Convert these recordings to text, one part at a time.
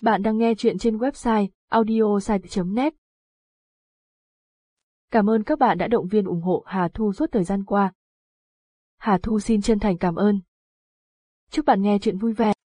Bạn đang nghe chuyện trên website audiosite.net. Cảm ơn các bạn đã động viên ủng hộ Hà Thu suốt thời gian qua. Hà Thu xin chân thành cảm ơn. Chúc bạn nghe chuyện vui vẻ.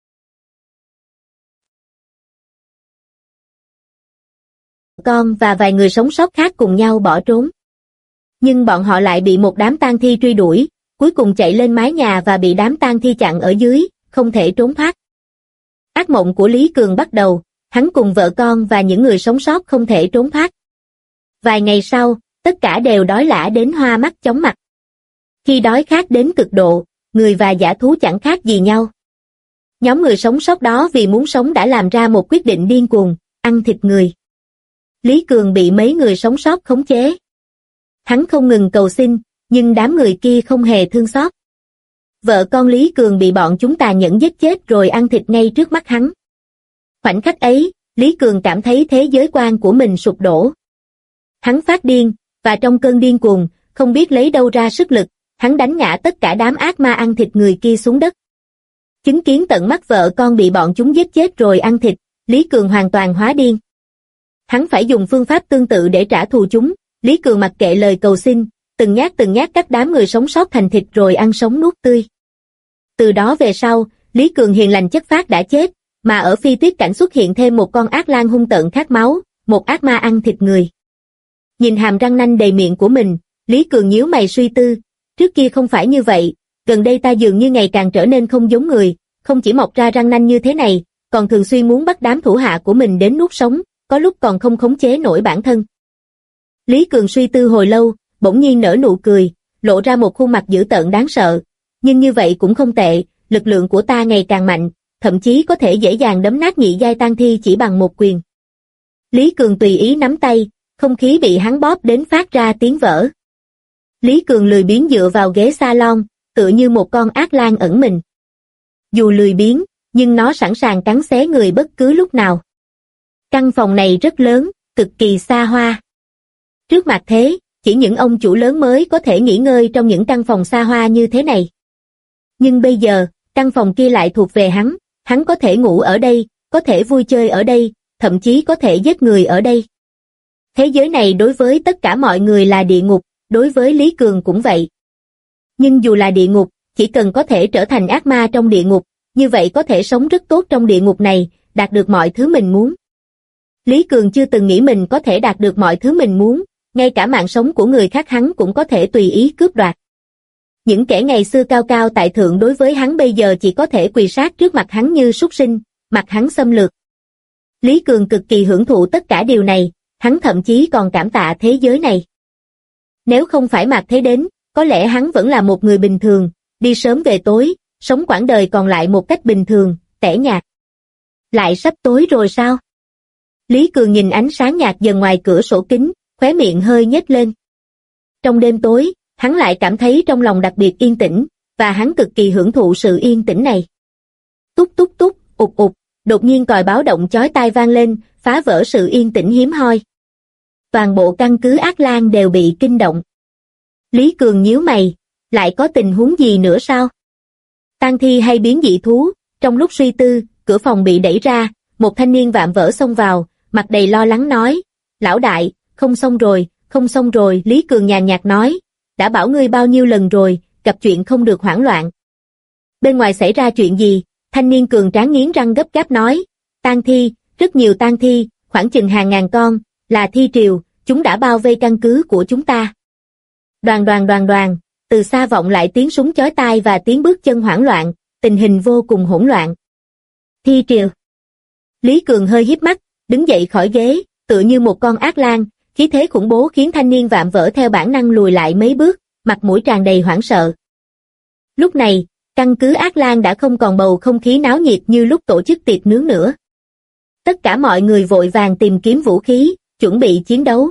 Con và vài người sống sót khác cùng nhau bỏ trốn. Nhưng bọn họ lại bị một đám tang thi truy đuổi, cuối cùng chạy lên mái nhà và bị đám tang thi chặn ở dưới, không thể trốn thoát. Ác mộng của Lý Cường bắt đầu, hắn cùng vợ con và những người sống sót không thể trốn thoát. Vài ngày sau, tất cả đều đói lả đến hoa mắt chóng mặt. Khi đói khát đến cực độ, người và dã thú chẳng khác gì nhau. Nhóm người sống sót đó vì muốn sống đã làm ra một quyết định điên cuồng, ăn thịt người. Lý Cường bị mấy người sống sót khống chế. Hắn không ngừng cầu xin, nhưng đám người kia không hề thương xót. Vợ con Lý Cường bị bọn chúng tàn nhẫn giết chết rồi ăn thịt ngay trước mắt hắn. Khoảnh khắc ấy, Lý Cường cảm thấy thế giới quan của mình sụp đổ. Hắn phát điên, và trong cơn điên cuồng, không biết lấy đâu ra sức lực, hắn đánh ngã tất cả đám ác ma ăn thịt người kia xuống đất. Chứng kiến tận mắt vợ con bị bọn chúng giết chết rồi ăn thịt, Lý Cường hoàn toàn hóa điên. Hắn phải dùng phương pháp tương tự để trả thù chúng. Lý Cường mặc kệ lời cầu xin, từng nhát cắt đám người sống sót thành thịt rồi ăn sống nuốt tươi. Từ đó về sau, Lý Cường hiền lành chất phác đã chết, mà ở Phi Tuyết Cảnh xuất hiện thêm một con ác lang hung tợn khát máu, một ác ma ăn thịt người. Nhìn hàm răng nanh đầy miệng của mình, Lý Cường nhíu mày suy tư, trước kia không phải như vậy, gần đây ta dường như ngày càng trở nên không giống người, không chỉ mọc ra răng nanh như thế này, còn thường xuyên muốn bắt đám thủ hạ của mình đến nuốt sống, có lúc còn không khống chế nổi bản thân. Lý Cường suy tư hồi lâu, bỗng nhiên nở nụ cười, lộ ra một khuôn mặt dữ tợn đáng sợ. Nhưng như vậy cũng không tệ, lực lượng của ta ngày càng mạnh, thậm chí có thể dễ dàng đấm nát nhị giai tang thi chỉ bằng một quyền. Lý Cường tùy ý nắm tay, không khí bị hắn bóp đến phát ra tiếng vỡ. Lý Cường lười biếng dựa vào ghế salon, tựa như một con ác lang ẩn mình. Dù lười biếng, nhưng nó sẵn sàng cắn xé người bất cứ lúc nào. Căn phòng này rất lớn, cực kỳ xa hoa. Trước mặt thế, chỉ những ông chủ lớn mới có thể nghỉ ngơi trong những căn phòng xa hoa như thế này. Nhưng bây giờ, căn phòng kia lại thuộc về hắn có thể ngủ ở đây, có thể vui chơi ở đây, thậm chí có thể giết người ở đây. Thế giới này đối với tất cả mọi người là địa ngục, đối với Lý Cường cũng vậy. Nhưng dù là địa ngục, chỉ cần có thể trở thành ác ma trong địa ngục, như vậy có thể sống rất tốt trong địa ngục này, đạt được mọi thứ mình muốn. Lý Cường chưa từng nghĩ mình có thể đạt được mọi thứ mình muốn, ngay cả mạng sống của người khác hắn cũng có thể tùy ý cướp đoạt. Những kẻ ngày xưa cao cao tại thượng đối với hắn bây giờ chỉ có thể quỳ sát trước mặt hắn như súc sinh, mặc hắn xâm lược. Lý Cường cực kỳ hưởng thụ tất cả điều này, hắn thậm chí còn cảm tạ thế giới này. Nếu không phải Mạc Thế đến, có lẽ hắn vẫn là một người bình thường, đi sớm về tối, sống quãng đời còn lại một cách bình thường, tẻ nhạt. Lại sắp tối rồi sao? Lý Cường nhìn ánh sáng nhạt dần ngoài cửa sổ kính, khóe miệng hơi nhếch lên. Trong đêm tối, hắn lại cảm thấy trong lòng đặc biệt yên tĩnh, và hắn cực kỳ hưởng thụ sự yên tĩnh này. Túc túc túc, ụt ụt, đột nhiên còi báo động chói tai vang lên, phá vỡ sự yên tĩnh hiếm hoi. Toàn bộ căn cứ Ác Lang đều bị kinh động. Lý Cường nhíu mày, lại có tình huống gì nữa sao? Tang thi hay biến dị thú? Trong lúc suy tư, cửa phòng bị đẩy ra, một thanh niên vạm vỡ xông vào, mặt đầy lo lắng nói, lão đại, không xong rồi, Lý Cường nhàn nhạt nói, đã bảo ngươi bao nhiêu lần rồi, gặp chuyện không được hoảng loạn. Bên ngoài xảy ra chuyện gì? Thanh niên cường tráng nghiến răng gấp gáp nói, tang thi, rất nhiều tang thi, khoảng chừng hàng ngàn con, là thi triều, chúng đã bao vây căn cứ của chúng ta. Đoàn, từ xa vọng lại tiếng súng chói tai và tiếng bước chân hoảng loạn, tình hình vô cùng hỗn loạn. Thi triều. Lý Cường hơi híp mắt, đứng dậy khỏi ghế, tựa như một con ác lang, khí thế khủng bố khiến thanh niên vạm vỡ theo bản năng lùi lại mấy bước, mặt mũi tràn đầy hoảng sợ. Lúc này, căn cứ Ác Lang đã không còn bầu không khí náo nhiệt như lúc tổ chức tiệc nướng nữa. Tất cả mọi người vội vàng tìm kiếm vũ khí, chuẩn bị chiến đấu.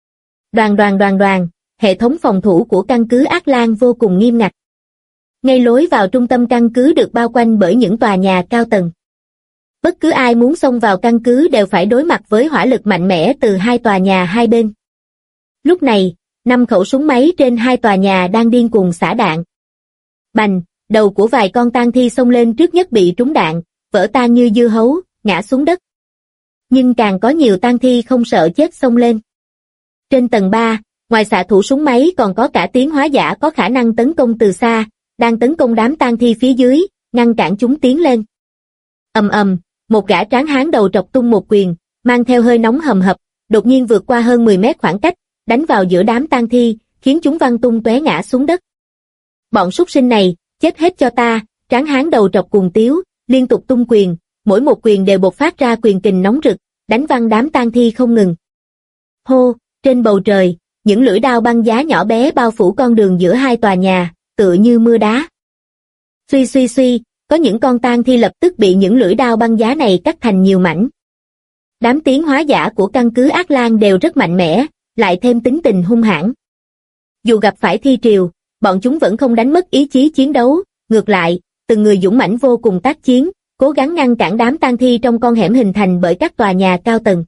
Đoàn, hệ thống phòng thủ của căn cứ Ác Lang vô cùng nghiêm ngặt. Ngay lối vào trung tâm căn cứ được bao quanh bởi những tòa nhà cao tầng. Bất cứ ai muốn xông vào căn cứ đều phải đối mặt với hỏa lực mạnh mẽ từ hai tòa nhà hai bên. Lúc này, 5 khẩu súng máy trên hai tòa nhà đang điên cuồng xả đạn. Bành, đầu của vài con tang thi xông lên trước nhất bị trúng đạn, vỡ tan như dưa hấu, ngã xuống đất. Nhưng càng có nhiều tang thi không sợ chết xông lên. Trên tầng 3, ngoài xạ thủ súng máy còn có cả tiến hóa giả có khả năng tấn công từ xa, đang tấn công đám tang thi phía dưới, ngăn cản chúng tiến lên. Ầm ầm, một gã tráng hán đầu trọc tung một quyền, mang theo hơi nóng hầm hập, đột nhiên vượt qua hơn 10 mét khoảng cách, đánh vào giữa đám tang thi, khiến chúng văng tung tóe ngã xuống đất. Bọn súc sinh này, chết hết cho ta, tráng hán đầu trọc cuồng tiếu, liên tục tung quyền, mỗi một quyền đều bộc phát ra quyền kình nóng rực, đánh văng đám tang thi không ngừng. Hô, trên bầu trời, những lưỡi đao băng giá nhỏ bé bao phủ con đường giữa hai tòa nhà, tựa như mưa đá. Suy suy suy, có những con tang thi lập tức bị những lưỡi đao băng giá này cắt thành nhiều mảnh. Đám tiến hóa giả của căn cứ Ác Lan đều rất mạnh mẽ, lại thêm tính tình hung hãn. Dù gặp phải thi triều, bọn chúng vẫn không đánh mất ý chí chiến đấu, ngược lại, từng người dũng mãnh vô cùng tác chiến, cố gắng ngăn cản đám tang thi trong con hẻm hình thành bởi các tòa nhà cao tầng.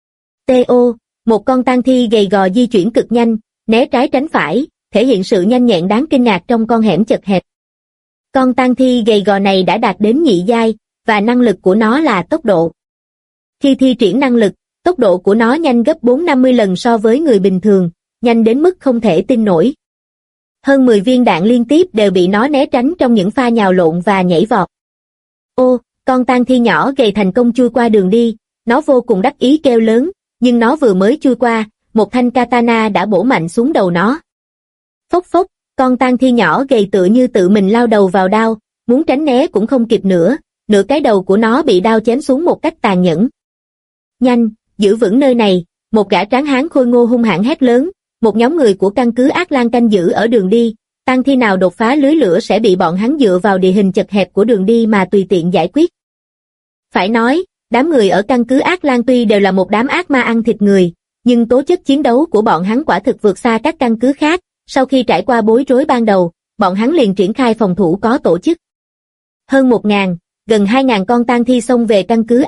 T.O. Một con tang thi gầy gò di chuyển cực nhanh, né trái tránh phải, thể hiện sự nhanh nhẹn đáng kinh ngạc trong con hẻm chật hẹp. Con tang thi gầy gò này đã đạt đến nhị giai, và năng lực của nó là tốc độ. Khi thi triển năng lực, tốc độ của nó nhanh gấp 4-50 lần so với người bình thường, nhanh đến mức không thể tin nổi. Hơn 10 viên đạn liên tiếp đều bị nó né tránh trong những pha nhào lộn và nhảy vọt. Ô, con tang thi nhỏ gầy thành công chui qua đường đi, nó vô cùng đắc ý kêu lớn, nhưng nó vừa mới chui qua, một thanh katana đã bổ mạnh xuống đầu nó. Phốc phốc, con tang thi nhỏ gầy tựa như tự mình lao đầu vào đao, muốn tránh né cũng không kịp nữa, nửa cái đầu của nó bị đao chém xuống một cách tàn nhẫn. Nhanh, giữ vững nơi này, một gã tráng hán khôi ngô hung hãn hét lớn, một nhóm người của căn cứ Ác Lan canh giữ ở đường đi, tang thi nào đột phá lưới lửa sẽ bị bọn hắn dựa vào địa hình chật hẹp của đường đi mà tùy tiện giải quyết. Phải nói, đám người ở căn cứ Ác Lan tuy đều là một đám ác ma ăn thịt người, nhưng tố chất chiến đấu của bọn hắn quả thực vượt xa các căn cứ khác, sau khi trải qua bối rối ban đầu, bọn hắn liền triển khai phòng thủ có tổ chức. Hơn 1.000, gần 2.000 con tang thi xông về căn cứ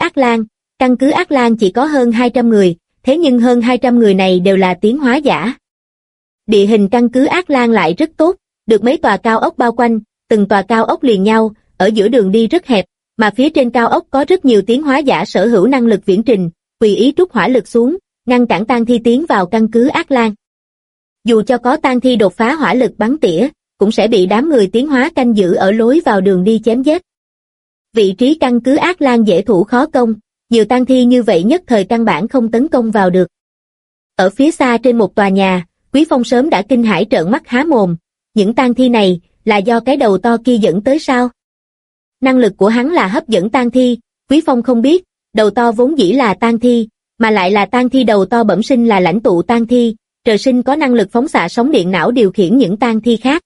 Ác Lan chỉ có hơn 200 người, thế nhưng hơn 200 người này đều là tiến hóa giả. Địa hình căn cứ Ác Lan lại rất tốt, được mấy tòa cao ốc bao quanh, từng tòa cao ốc liền nhau, ở giữa đường đi rất hẹp, mà phía trên cao ốc có rất nhiều tiến hóa giả sở hữu năng lực viễn trình, tùy ý trút hỏa lực xuống, ngăn cản tang thi tiến vào căn cứ Ác Lan. Dù cho có tang thi đột phá hỏa lực bắn tỉa, cũng sẽ bị đám người tiến hóa canh giữ ở lối vào đường đi chém giết. Vị trí căn cứ Ác Lan dễ thủ khó công, nhiều tang thi như vậy nhất thời căn bản không tấn công vào được. Ở phía xa trên một tòa nhà, Quý Phong sớm đã kinh hãi trợn mắt há mồm, những tang thi này là do cái đầu to kia dẫn tới sao? Năng lực của hắn là hấp dẫn tang thi, Quý Phong không biết, đầu to vốn dĩ là tang thi, mà lại là tang thi đầu to bẩm sinh là lãnh tụ tang thi, trời sinh có năng lực phóng xạ sóng điện não điều khiển những tang thi khác.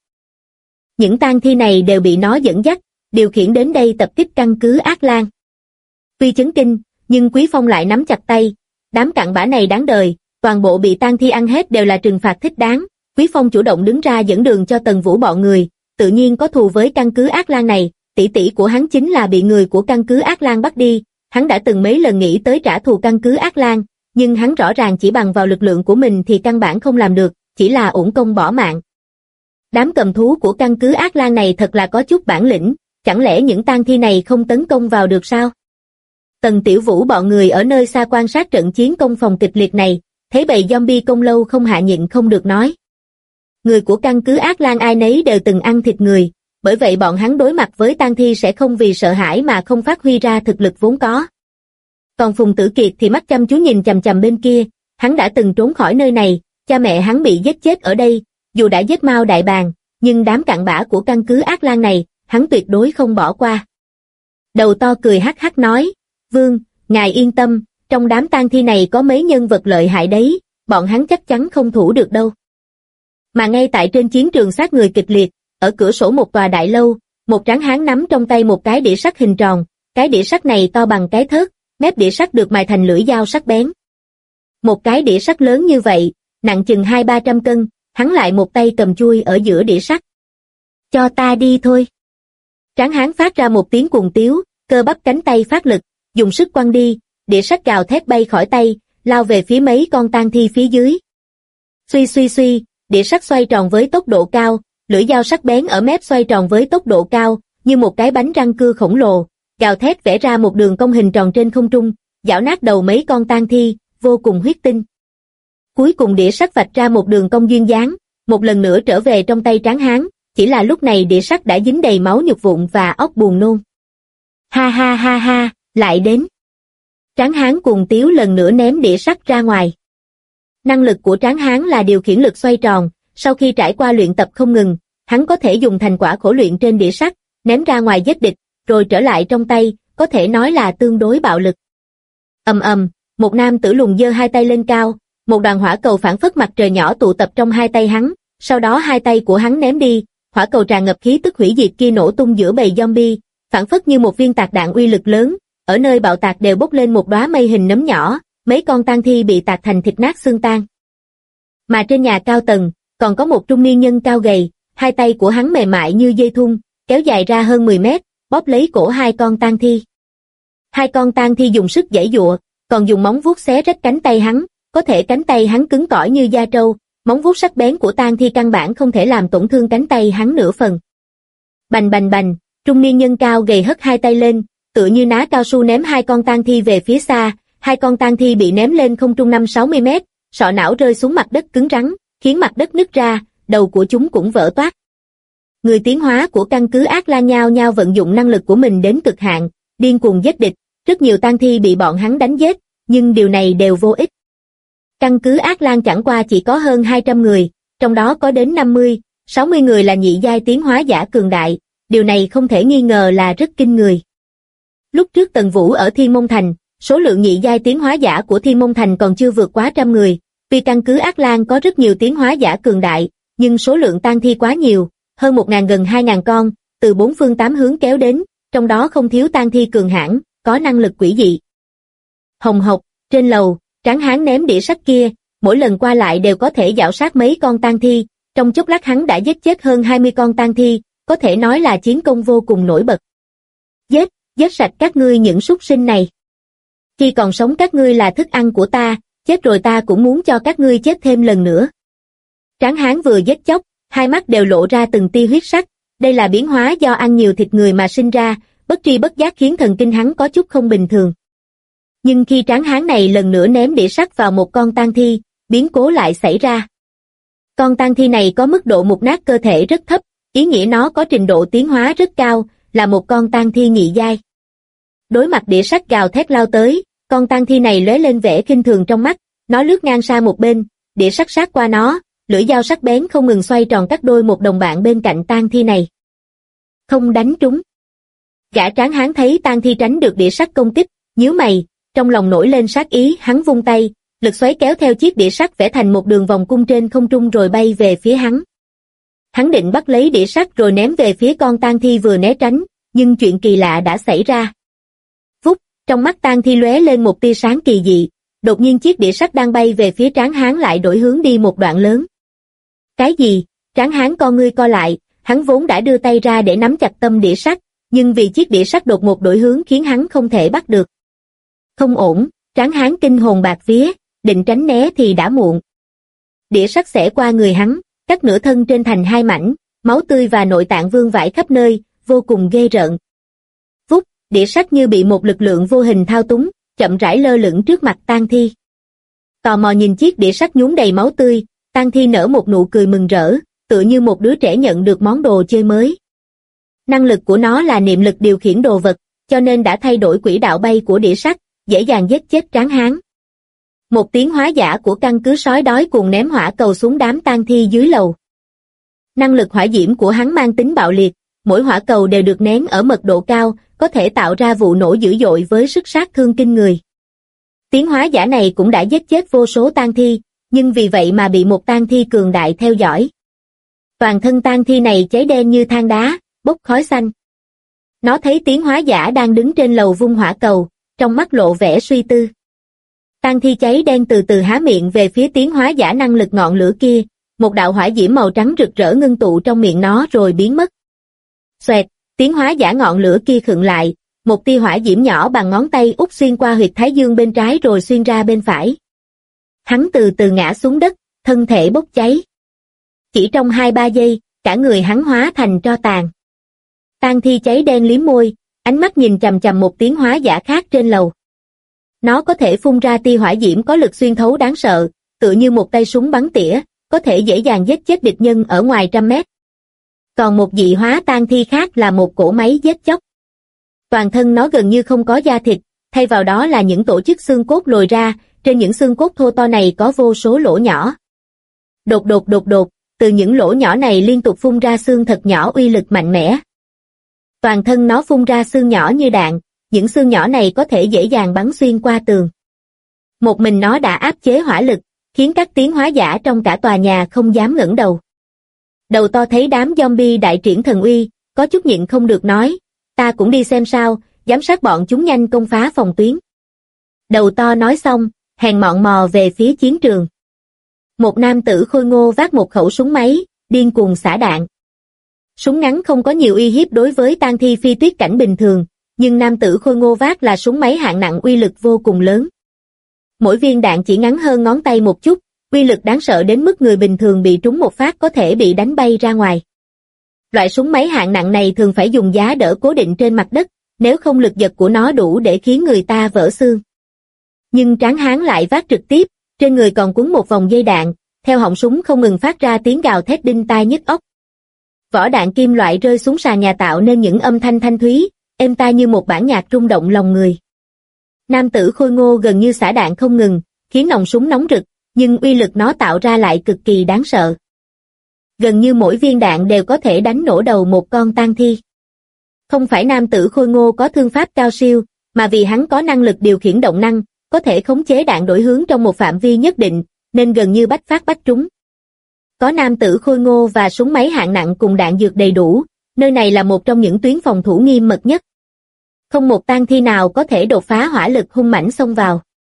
Những tang thi này đều bị nó dẫn dắt, điều khiển đến đây tập kích căn cứ Ác Lan. Tuy chấn kinh, nhưng Quý Phong lại nắm chặt tay, đám cặn bã này đáng đời, toàn bộ bị tang thi ăn hết đều là trừng phạt thích đáng. Quý Phong chủ động đứng ra dẫn đường cho Tần Vũ bọn người, tự nhiên có thù với căn cứ Ác Lan này, tỷ tỷ của hắn chính là bị người của căn cứ Ác Lan bắt đi, hắn đã từng mấy lần nghĩ tới trả thù căn cứ Ác Lan, nhưng hắn rõ ràng chỉ bằng vào lực lượng của mình thì căn bản không làm được, chỉ là uổng công bỏ mạng. Đám cầm thú của căn cứ Ác Lan này thật là có chút bản lĩnh, chẳng lẽ những tang thi này không tấn công vào được sao? Tần Tiểu Vũ bọn người ở nơi xa quan sát trận chiến công phòng kịch liệt này, thấy bầy zombie công lâu không hạ nhịn không được nói. Người của căn cứ Ác Lan ai nấy đều từng ăn thịt người, bởi vậy bọn hắn đối mặt với tang thi sẽ không vì sợ hãi mà không phát huy ra thực lực vốn có. Còn Phùng Tử Kiệt thì mắt chăm chú nhìn chằm chằm bên kia, hắn đã từng trốn khỏi nơi này, cha mẹ hắn bị giết chết ở đây, dù đã giết Mao Đại Bàng, nhưng đám cặn bã của căn cứ Ác Lan này, hắn tuyệt đối không bỏ qua. Đầu to cười hắc hắc nói, Vương, ngài yên tâm, trong đám tang thi này có mấy nhân vật lợi hại đấy, bọn hắn chắc chắn không thủ được đâu. Mà ngay tại trên chiến trường sát người kịch liệt, ở cửa sổ một tòa đại lâu, một tráng hán nắm trong tay một cái đĩa sắt hình tròn, cái đĩa sắt này to bằng cái thớt, mép đĩa sắt được mài thành lưỡi dao sắc bén. Một cái đĩa sắt lớn như vậy, nặng chừng 200-300 cân, hắn lại một tay cầm chui ở giữa đĩa sắt. Cho ta đi thôi. Tráng hán phát ra một tiếng cuồng tiếu, cơ bắp cánh tay phát lực, dùng sức quăng đi, đĩa sắt gào thét bay khỏi tay, lao về phía mấy con tang thi phía dưới. Suy suy suy, đĩa sắt xoay tròn với tốc độ cao, lưỡi dao sắc bén ở mép xoay tròn với tốc độ cao, như một cái bánh răng cưa khổng lồ, gào thét vẽ ra một đường cong hình tròn trên không trung, giảo nát đầu mấy con tang thi, vô cùng huyết tinh. Cuối cùng đĩa sắt vạch ra một đường cong duyên dáng, một lần nữa trở về trong tay Tráng Hán, chỉ là lúc này đĩa sắt đã dính đầy máu nhục vụn và óc buồn nôn. Ha ha ha ha, lại đến. Tráng Hán cuồng tiếu lần nữa ném đĩa sắt ra ngoài. Năng lực của Tráng Hán là điều khiển lực xoay tròn, sau khi trải qua luyện tập không ngừng, hắn có thể dùng thành quả khổ luyện trên đĩa sắt, ném ra ngoài giết địch, rồi trở lại trong tay, có thể nói là tương đối bạo lực. Ầm ầm, một nam tử lùn giơ hai tay lên cao, một đoàn hỏa cầu phảng phất mặt trời nhỏ tụ tập trong hai tay hắn, sau đó hai tay của hắn ném đi, hỏa cầu tràn ngập khí tức hủy diệt kia nổ tung giữa bầy zombie, phảng phất như một viên tạc đạn uy lực lớn, ở nơi bạo tạc đều bốc lên một đóa mây hình nấm nhỏ, mấy con tang thi bị tạc thành thịt nát xương tan. Mà trên nhà cao tầng, còn có một trung niên nhân cao gầy, hai tay của hắn mềm mại như dây thun, kéo dài ra hơn 10 mét, bóp lấy cổ hai con tang thi. Hai con tang thi dùng sức giãy giụa, còn dùng móng vuốt xé rách cánh tay hắn, có thể cánh tay hắn cứng cỏi như da trâu, móng vuốt sắc bén của tang thi căn bản không thể làm tổn thương cánh tay hắn nửa phần. Bành bành bành, trung niên nhân cao gầy hất hai tay lên, tựa như ná cao su ném hai con tang thi về phía xa, hai con tang thi bị ném lên không trung 5-60 mét, sọ não rơi xuống mặt đất cứng rắn, khiến mặt đất nứt ra, đầu của chúng cũng vỡ toác. Người tiến hóa của căn cứ Ác Lan nhao nhao vận dụng năng lực của mình đến cực hạn, điên cuồng giết địch, rất nhiều tang thi bị bọn hắn đánh giết, nhưng điều này đều vô ích. Căn cứ Ác Lan chẳng qua chỉ có hơn 200 người, trong đó có đến 50-60 người là nhị giai tiến hóa giả cường đại, điều này không thể nghi ngờ là rất kinh người. Lúc trước Tần Vũ ở Thiên Môn Thành, số lượng nhị giai tiến hóa giả của Thiên Môn Thành còn chưa vượt quá 100 người, vì căn cứ Ác Lan có rất nhiều tiến hóa giả cường đại, nhưng số lượng tang thi quá nhiều, hơn 1.000 gần 2.000 con, từ bốn phương tám hướng kéo đến, trong đó không thiếu tang thi cường hãn, có năng lực quỷ dị. Hồng hộc, trên lầu, Tráng Hán ném đĩa sắt kia, mỗi lần qua lại đều có thể giảo sát mấy con tang thi, trong chốc lát hắn đã giết chết hơn 20 con tang thi, có thể nói là chiến công vô cùng nổi bật. Giết sạch các ngươi những súc sinh này. Khi còn sống các ngươi là thức ăn của ta, chết rồi ta cũng muốn cho các ngươi chết thêm lần nữa. Tráng Hán vừa giết chóc, hai mắt đều lộ ra từng tia huyết sắc, đây là biến hóa do ăn nhiều thịt người mà sinh ra, bất tri bất giác khiến thần kinh hắn có chút không bình thường. Nhưng khi Tráng Hán này lần nữa ném đĩa sắt vào một con tang thi, biến cố lại xảy ra. Con tang thi này có mức độ mục nát cơ thể rất thấp, ý nghĩa nó có trình độ tiến hóa rất cao, là một con tang thi nhị giai. Đối mặt đĩa sắt gào thét lao tới, con tang thi này lóe lên vẻ khinh thường trong mắt, nó lướt ngang sang một bên, đĩa sắt sát qua nó, lưỡi dao sắc bén không ngừng xoay tròn cắt đôi một đồng bạn bên cạnh tang thi này. Không đánh trúng. Gã Tráng Hán thấy tang thi tránh được đĩa sắt công kích, nhíu mày, trong lòng nổi lên sát ý, hắn vung tay, lực xoáy kéo theo chiếc đĩa sắt vẽ thành một đường vòng cung trên không trung rồi bay về phía hắn. Hắn định bắt lấy đĩa sắt rồi ném về phía con tang thi vừa né tránh, nhưng chuyện kỳ lạ đã xảy ra. Vút, trong mắt tang thi lóe lên một tia sáng kỳ dị, đột nhiên chiếc đĩa sắt đang bay về phía Tráng Hán lại đổi hướng đi một đoạn lớn. Cái gì? Tráng Hán con ngươi co lại, hắn vốn đã đưa tay ra để nắm chặt tâm đĩa sắt, nhưng vì chiếc đĩa sắt đột ngột đổi hướng khiến hắn không thể bắt được. Không ổn, Tráng Hán kinh hồn bạt vía, định tránh né thì đã muộn. Đĩa sắt xẻ qua người hắn, cắt nửa thân trên thành hai mảnh, máu tươi và nội tạng vương vãi khắp nơi, vô cùng ghê rợn. Vút, đĩa sắt như bị một lực lượng vô hình thao túng, chậm rãi lơ lửng trước mặt tang thi. Tò mò nhìn chiếc đĩa sắt nhuốm đầy máu tươi, tang thi nở một nụ cười mừng rỡ, tựa như một đứa trẻ nhận được món đồ chơi mới. Năng lực của nó là niệm lực điều khiển đồ vật, cho nên đã thay đổi quỹ đạo bay của đĩa sắt, dễ dàng giết chết Tráng Hán. Một tiến hóa giả của căn cứ sói đói cùng ném hỏa cầu xuống đám tang thi dưới lầu. Năng lực hỏa diễm của hắn mang tính bạo liệt, mỗi hỏa cầu đều được nén ở mật độ cao, có thể tạo ra vụ nổ dữ dội với sức sát thương kinh người. Tiến hóa giả này cũng đã giết chết vô số tang thi, nhưng vì vậy mà bị một tang thi cường đại theo dõi. Toàn thân tang thi này cháy đen như than đá, bốc khói xanh. Nó thấy tiến hóa giả đang đứng trên lầu vung hỏa cầu, trong mắt lộ vẻ suy tư. Tang thi cháy đen từ từ há miệng về phía tiến hóa giả năng lực ngọn lửa kia, một đạo hỏa diễm màu trắng rực rỡ ngưng tụ trong miệng nó rồi biến mất. Xoẹt, tiến hóa giả ngọn lửa kia khựng lại, một tia hỏa diễm nhỏ bằng ngón tay út xuyên qua huyệt thái dương bên trái rồi xuyên ra bên phải. Hắn từ từ ngã xuống đất, thân thể bốc cháy. Chỉ trong 2-3 giây, cả người hắn hóa thành tro tàn. Tang thi cháy đen liếm môi, ánh mắt nhìn chằm chằm một tiến hóa giả khác trên lầu. Nó có thể phun ra tia hỏa diễm có lực xuyên thấu đáng sợ, tựa như một tay súng bắn tỉa, có thể dễ dàng giết chết địch nhân ở ngoài trăm mét. Còn một dị hóa tang thi khác là một cỗ máy giết chóc. Toàn thân nó gần như không có da thịt, thay vào đó là những tổ chức xương cốt lồi ra, trên những xương cốt thô to này có vô số lỗ nhỏ. Đột đột, từ những lỗ nhỏ này liên tục phun ra xương thật nhỏ uy lực mạnh mẽ. Toàn thân nó phun ra xương nhỏ như đạn, những xương nhỏ này có thể dễ dàng bắn xuyên qua tường. Một mình nó đã áp chế hỏa lực, khiến các tiến hóa giả trong cả tòa nhà không dám ngẩng đầu. Đầu to thấy đám zombie đại triển thần uy, có chút nhịn không được nói, ta cũng đi xem sao, giám sát bọn chúng nhanh công phá phòng tuyến. Đầu to nói xong, hèn mọn mò về phía chiến trường. Một nam tử khôi ngô vác một khẩu súng máy, điên cuồng xả đạn. Súng ngắn không có nhiều uy hiếp đối với tang thi phi tuyết cảnh bình thường, nhưng nam tử khôi ngô vác là súng máy hạng nặng uy lực vô cùng lớn. Mỗi viên đạn chỉ ngắn hơn ngón tay một chút, uy lực đáng sợ đến mức người bình thường bị trúng một phát có thể bị đánh bay ra ngoài. Loại súng máy hạng nặng này thường phải dùng giá đỡ cố định trên mặt đất, nếu không lực giật của nó đủ để khiến người ta vỡ xương. Nhưng tráng hán lại vác trực tiếp, trên người còn quấn một vòng dây đạn, theo họng súng không ngừng phát ra tiếng gào thét đinh tai nhức óc. Vỏ đạn kim loại rơi xuống sàn nhà tạo nên những âm thanh thanh thúy, êm tai như một bản nhạc rung động lòng người. Nam tử khôi ngô gần như xả đạn không ngừng, khiến nòng súng nóng rực, nhưng uy lực nó tạo ra lại cực kỳ đáng sợ. Gần như mỗi viên đạn đều có thể đánh nổ đầu một con tang thi. Không phải nam tử khôi ngô có thương pháp cao siêu, mà vì hắn có năng lực điều khiển động năng, có thể khống chế đạn đổi hướng trong một phạm vi nhất định, nên gần như bách phát bách trúng. Có nam tử khôi ngô và súng máy hạng nặng cùng đạn dược đầy đủ, nơi này là một trong những tuyến phòng thủ nghiêm mật nhất. Không một tang thi nào có thể đột phá hỏa lực hung mãnh xông vào.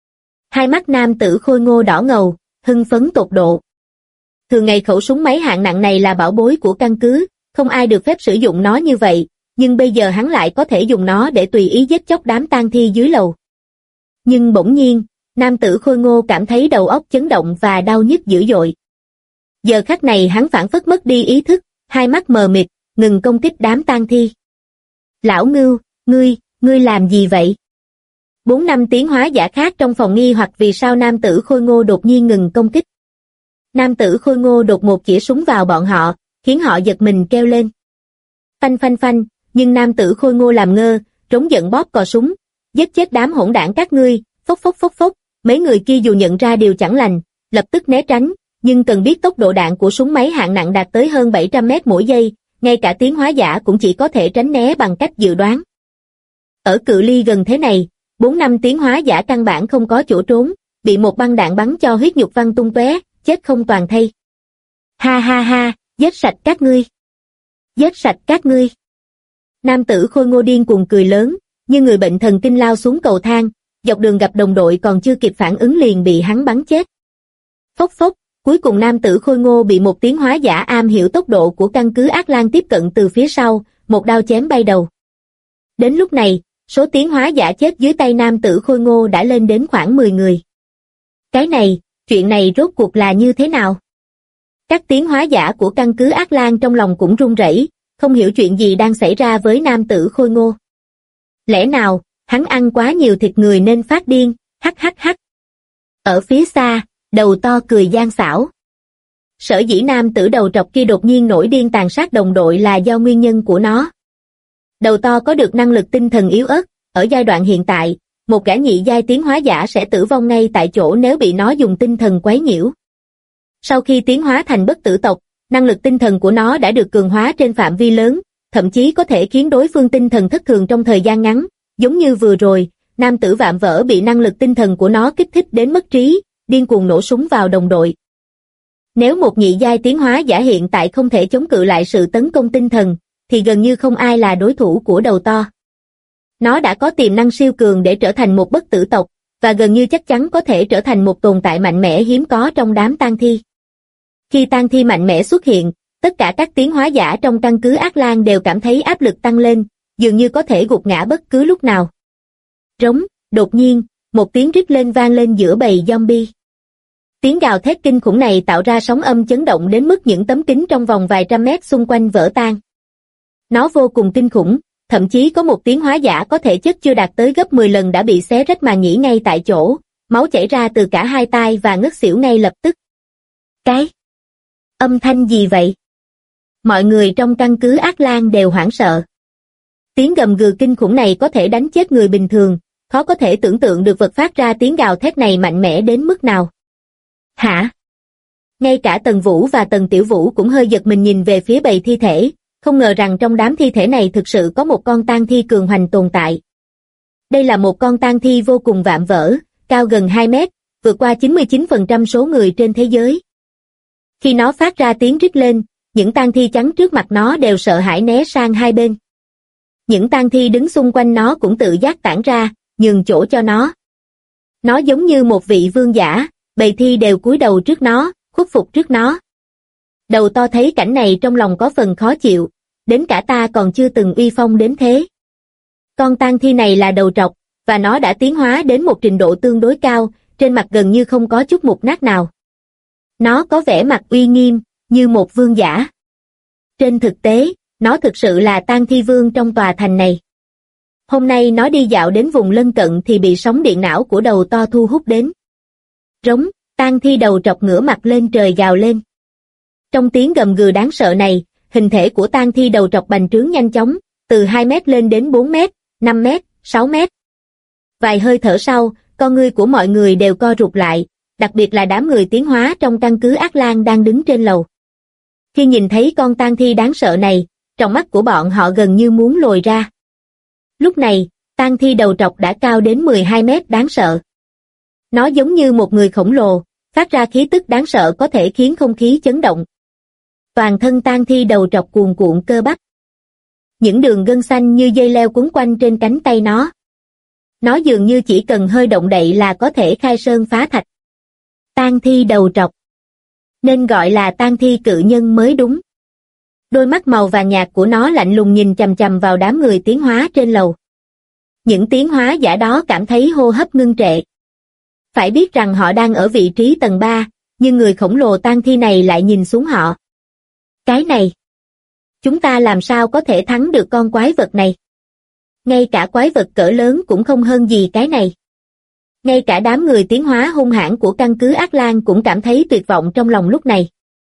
Hai mắt nam tử khôi ngô đỏ ngầu, hưng phấn tột độ. Thường ngày khẩu súng máy hạng nặng này là bảo bối của căn cứ, không ai được phép sử dụng nó như vậy, nhưng bây giờ hắn lại có thể dùng nó để tùy ý giết chóc đám tang thi dưới lầu. Nhưng bỗng nhiên, nam tử khôi ngô cảm thấy đầu óc chấn động và đau nhức dữ dội. Giờ khắc này hắn phảng phất mất đi ý thức, hai mắt mờ mịt, ngừng công kích đám tang thi. Lão Ngưu, ngươi làm gì vậy? 4-5 tiến hóa giả khác trong phòng nghi hoặc vì sao nam tử khôi ngô đột nhiên ngừng công kích. Nam tử khôi ngô đột ngột chĩa súng vào bọn họ, khiến họ giật mình kêu lên. Phanh, nhưng nam tử khôi ngô làm ngơ, trống giận bóp cò súng, giết chết đám hỗn đảng các ngươi, phốc, mấy người kia dù nhận ra điều chẳng lành, lập tức né tránh, nhưng cần biết tốc độ đạn của súng máy hạng nặng đạt tới hơn 700 mét mỗi giây, ngay cả tiến hóa giả cũng chỉ có thể tránh né bằng cách dự đoán. Ở cự ly gần thế này, 4-5 tiến hóa giả căn bản không có chỗ trốn, bị một băng đạn bắn cho huyết nhục văng tung tóe, chết không toàn thây. Ha, giết sạch các ngươi. Giết sạch các ngươi. Nam tử khôi ngô điên cuồng cười lớn, như người bệnh thần kinh lao xuống cầu thang, dọc đường gặp đồng đội còn chưa kịp phản ứng liền bị hắn bắn chết. Phốc, cuối cùng nam tử khôi ngô bị một tiến hóa giả am hiểu tốc độ của căn cứ Ác Lan tiếp cận từ phía sau, một đao chém bay đầu. Đến lúc này, số tiến hóa giả chết dưới tay nam tử khôi ngô đã lên đến khoảng 10 người. Chuyện này rốt cuộc là như thế nào? Các tiến hóa giả của căn cứ Ác Lan trong lòng cũng run rẩy, không hiểu chuyện gì đang xảy ra với nam tử khôi ngô. Lẽ nào, hắn ăn quá nhiều thịt người nên phát điên, hắc. Ở phía xa, đầu to cười gian xảo. Sở dĩ nam tử đầu trọc kia đột nhiên nổi điên tàn sát đồng đội là do nguyên nhân của nó. Đầu to có được năng lực tinh thần yếu ớt, ở giai đoạn hiện tại, một gã nhị giai tiến hóa giả sẽ tử vong ngay tại chỗ nếu bị nó dùng tinh thần quấy nhiễu. Sau khi tiến hóa thành bất tử tộc, năng lực tinh thần của nó đã được cường hóa trên phạm vi lớn, thậm chí có thể khiến đối phương tinh thần thất thường trong thời gian ngắn, giống như vừa rồi, nam tử vạm vỡ bị năng lực tinh thần của nó kích thích đến mất trí, điên cuồng nổ súng vào đồng đội. Nếu một nhị giai tiến hóa giả hiện tại không thể chống cự lại sự tấn công tinh thần, thì gần như không ai là đối thủ của đầu to. Nó đã có tiềm năng siêu cường để trở thành một bất tử tộc, và gần như chắc chắn có thể trở thành một tồn tại mạnh mẽ hiếm có trong đám tang thi. Khi tang thi mạnh mẽ xuất hiện, tất cả các tiến hóa giả trong căn cứ Ác Lan đều cảm thấy áp lực tăng lên, dường như có thể gục ngã bất cứ lúc nào. Rống, đột nhiên, một tiếng rít lên vang lên giữa bầy zombie. Tiếng gào thét kinh khủng này tạo ra sóng âm chấn động đến mức những tấm kính trong vòng vài trăm mét xung quanh vỡ tan. Nó vô cùng kinh khủng, thậm chí có một tiến hóa giả có thể chất chưa đạt tới gấp 10 lần đã bị xé rách màng nhĩ ngay tại chỗ, máu chảy ra từ cả hai tai và ngất xỉu ngay lập tức. Cái âm thanh gì vậy? Mọi người trong căn cứ Ác Lan đều hoảng sợ. Tiếng gầm gừ kinh khủng này có thể đánh chết người bình thường, khó có thể tưởng tượng được vật phát ra tiếng gào thét này mạnh mẽ đến mức nào. Hả? Ngay cả Tần Vũ và Tần Tiểu Vũ cũng hơi giật mình nhìn về phía bầy thi thể, không ngờ rằng trong đám thi thể này thực sự có một con tang thi cường hoành tồn tại. Đây là một con tang thi vô cùng vạm vỡ, cao gần 2 mét, vượt qua 99% số người trên thế giới. Khi nó phát ra tiếng rít lên, những tang thi chắn trước mặt nó đều sợ hãi né sang hai bên. Những tang thi đứng xung quanh nó cũng tự giác tản ra, nhường chỗ cho nó. Nó giống như một vị vương giả, bầy thi đều cúi đầu trước nó, khuất phục trước nó. Đầu to thấy cảnh này trong lòng có phần khó chịu, đến cả ta còn chưa từng uy phong đến thế. Con tang thi này là đầu trọc, và nó đã tiến hóa đến một trình độ tương đối cao, trên mặt gần như không có chút mục nát nào. Nó có vẻ mặt uy nghiêm, như một vương giả. Trên thực tế, nó thực sự là tang thi vương trong tòa thành này. Hôm nay nó đi dạo đến vùng lân cận thì bị sóng điện não của đầu to thu hút đến. Rống, tang thi đầu trọc ngửa mặt lên trời gào lên. Trong tiếng gầm gừ đáng sợ này, hình thể của tang thi đầu trọc bành trướng nhanh chóng, từ 2 mét lên đến 4 mét, 5 mét, 6 mét. Vài hơi thở sau, con ngươi của mọi người đều co rụt lại, đặc biệt là đám người tiến hóa trong căn cứ Ác Lan đang đứng trên lầu. Khi nhìn thấy con tang thi đáng sợ này, trong mắt của bọn họ gần như muốn lồi ra. Lúc này, tang thi đầu trọc đã cao đến 12 mét đáng sợ. Nó giống như một người khổng lồ, phát ra khí tức đáng sợ có thể khiến không khí chấn động. Toàn thân tang thi đầu trọc cuồn cuộn cơ bắp. Những đường gân xanh như dây leo quấn quanh trên cánh tay nó. Nó dường như chỉ cần hơi động đậy là có thể khai sơn phá thạch. Tang thi đầu trọc. Nên gọi là tang thi cự nhân mới đúng. Đôi mắt màu vàng nhạt của nó lạnh lùng nhìn chằm chằm vào đám người tiến hóa trên lầu. Những tiến hóa giả đó cảm thấy hô hấp ngưng trệ. Phải biết rằng họ đang ở vị trí tầng 3, nhưng người khổng lồ tang thi này lại nhìn xuống họ. Cái này, chúng ta làm sao có thể thắng được con quái vật này? Ngay cả quái vật cỡ lớn cũng không hơn gì cái này. Ngay cả đám người tiến hóa hung hãn của căn cứ Ác Lan cũng cảm thấy tuyệt vọng trong lòng lúc này.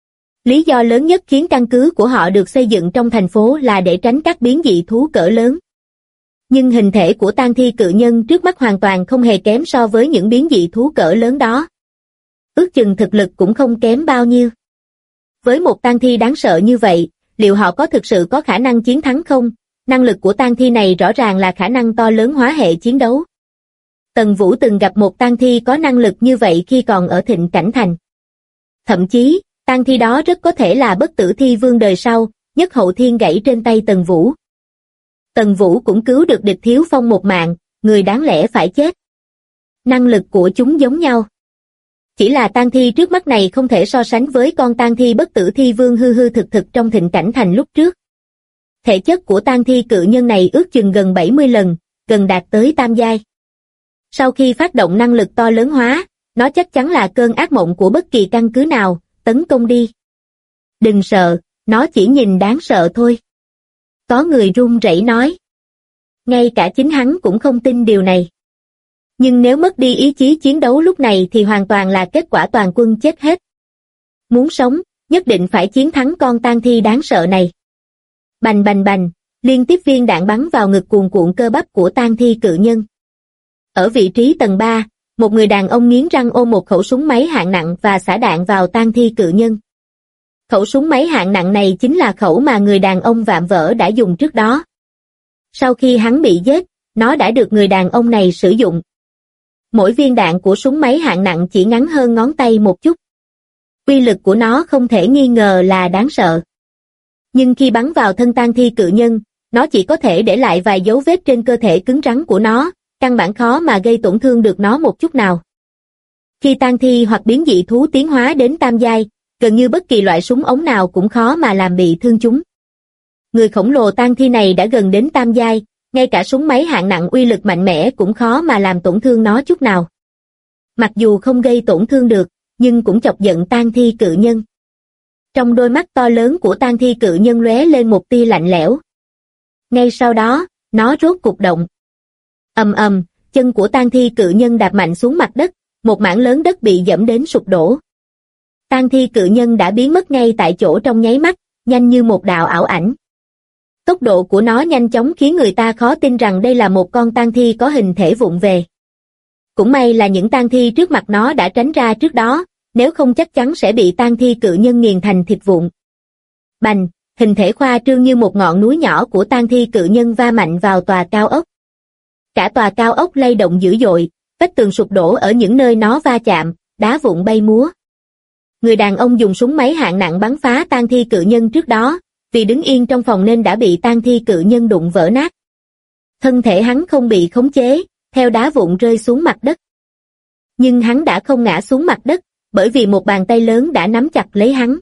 Lý do lớn nhất khiến căn cứ của họ được xây dựng trong thành phố là để tránh các biến dị thú cỡ lớn. Nhưng hình thể của tang thi cự nhân trước mắt hoàn toàn không hề kém so với những biến dị thú cỡ lớn đó. Ước chừng thực lực cũng không kém bao nhiêu. Với một tang thi đáng sợ như vậy, liệu họ có thực sự có khả năng chiến thắng không? Năng lực của tang thi này rõ ràng là khả năng to lớn hóa hệ chiến đấu. Tần Vũ từng gặp một tang thi có năng lực như vậy khi còn ở Thịnh Cảnh Thành. Thậm chí, tang thi đó rất có thể là bất tử thi vương đời sau, nhất hậu thiên gãy trên tay Tần Vũ. Tần Vũ cũng cứu được địch Thiếu Phong một mạng, người đáng lẽ phải chết. Năng lực của chúng giống nhau. Chỉ là tang thi trước mắt này không thể so sánh với con tang thi bất tử thi vương hư hư thực thực trong Thịnh Cảnh Thành lúc trước. Thể chất của tang thi cự nhân này ước chừng gần 70 lần, gần đạt tới tam giai. Sau khi phát động năng lực to lớn hóa, nó chắc chắn là cơn ác mộng của bất kỳ căn cứ nào, tấn công đi. Đừng sợ, nó chỉ nhìn đáng sợ thôi. Có người run rẩy nói. Ngay cả chính hắn cũng không tin điều này. Nhưng nếu mất đi ý chí chiến đấu lúc này thì hoàn toàn là kết quả toàn quân chết hết. Muốn sống, nhất định phải chiến thắng con tang thi đáng sợ này. Bành bành bành, liên tiếp viên đạn bắn vào ngực cuồn cuộn cơ bắp của tang thi cự nhân. Ở vị trí tầng 3, một người đàn ông nghiến răng ôm một khẩu súng máy hạng nặng và xả đạn vào tang thi cự nhân. Khẩu súng máy hạng nặng này chính là khẩu mà người đàn ông vạm vỡ đã dùng trước đó. Sau khi hắn bị giết, nó đã được người đàn ông này sử dụng. Mỗi viên đạn của súng máy hạng nặng chỉ ngắn hơn ngón tay một chút. Uy lực của nó không thể nghi ngờ là đáng sợ. Nhưng khi bắn vào thân tang thi cự nhân, nó chỉ có thể để lại vài dấu vết trên cơ thể cứng rắn của nó, căn bản khó mà gây tổn thương được nó một chút nào. Khi tang thi hoặc biến dị thú tiến hóa đến tam giai, gần như bất kỳ loại súng ống nào cũng khó mà làm bị thương chúng. Người khổng lồ tang thi này đã gần đến tam giai, ngay cả súng máy hạng nặng uy lực mạnh mẽ cũng khó mà làm tổn thương nó chút nào. Mặc dù không gây tổn thương được, nhưng cũng chọc giận tang thi cự nhân. Trong đôi mắt to lớn của tang thi cự nhân lóe lên một tia lạnh lẽo. Ngay sau đó, nó rốt cục động. Ầm ầm, chân của tang thi cự nhân đạp mạnh xuống mặt đất, một mảng lớn đất bị dẫm đến sụp đổ. Tang thi cự nhân đã biến mất ngay tại chỗ trong nháy mắt, nhanh như một đạo ảo ảnh. Tốc độ của nó nhanh chóng khiến người ta khó tin rằng đây là một con tang thi có hình thể vụng về. Cũng may là những tang thi trước mặt nó đã tránh ra trước đó, nếu không chắc chắn sẽ bị tang thi cự nhân nghiền thành thịt vụn. Bành, hình thể khoa trương như một ngọn núi nhỏ của tang thi cự nhân va mạnh vào tòa cao ốc. Cả tòa cao ốc lay động dữ dội, vách tường sụp đổ ở những nơi nó va chạm, đá vụn bay múa. Người đàn ông dùng súng máy hạng nặng bắn phá tang thi cự nhân trước đó, vì đứng yên trong phòng nên đã bị tang thi cự nhân đụng vỡ nát. Thân thể hắn không bị khống chế, theo đá vụn rơi xuống mặt đất. Nhưng hắn đã không ngã xuống mặt đất, bởi vì một bàn tay lớn đã nắm chặt lấy hắn.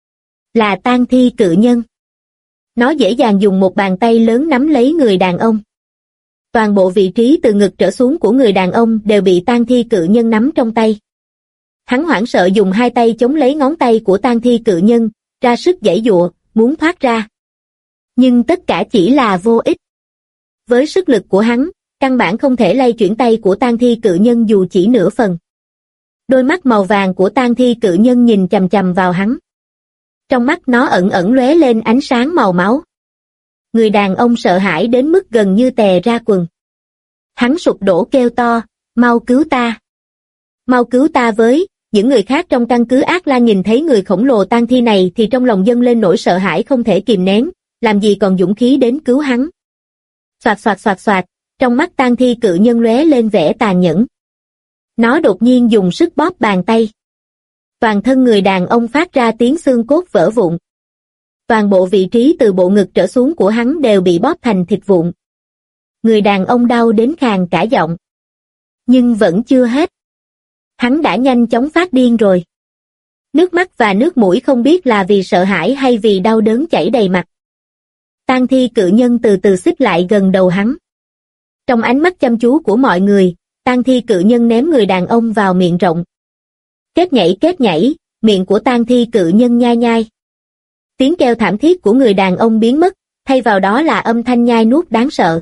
Là tang thi cự nhân. Nó dễ dàng dùng một bàn tay lớn nắm lấy người đàn ông. Toàn bộ vị trí từ ngực trở xuống của người đàn ông đều bị tang thi cự nhân nắm trong tay. Hắn hoảng sợ dùng hai tay chống lấy ngón tay của tang thi cự nhân, ra sức giãy giụa, muốn thoát ra. Nhưng tất cả chỉ là vô ích. Với sức lực của hắn, căn bản không thể lay chuyển tay của tang thi cự nhân dù chỉ nửa phần. Đôi mắt màu vàng của tang thi cự nhân nhìn chằm chằm vào hắn. Trong mắt nó ẩn ẩn lóe lên ánh sáng màu máu. Người đàn ông sợ hãi đến mức gần như tè ra quần. Hắn sụp đổ kêu to, mau cứu ta. Mau cứu ta với. Những người khác trong căn cứ Ác Lan nhìn thấy người khổng lồ tang thi này thì trong lòng dâng lên nỗi sợ hãi không thể kìm nén, làm gì còn dũng khí đến cứu hắn. Xoạt xoạt xoạt xoạt, trong mắt tang thi cự nhân lóe lên vẻ tàn nhẫn. Nó đột nhiên dùng sức bóp bàn tay. Toàn thân người đàn ông phát ra tiếng xương cốt vỡ vụn. Toàn bộ vị trí từ bộ ngực trở xuống của hắn đều bị bóp thành thịt vụn. Người đàn ông đau đến khàn cả giọng. Nhưng vẫn chưa hết. Hắn đã nhanh chóng phát điên rồi. Nước mắt và nước mũi không biết là vì sợ hãi hay vì đau đớn chảy đầy mặt. Tang thi cự nhân từ từ xích lại gần đầu hắn. Trong ánh mắt chăm chú của mọi người, tang thi cự nhân ném người đàn ông vào miệng rộng. Kết nhảy, miệng của tang thi cự nhân nhai nhai. Tiếng kêu thảm thiết của người đàn ông biến mất, thay vào đó là âm thanh nhai nuốt đáng sợ.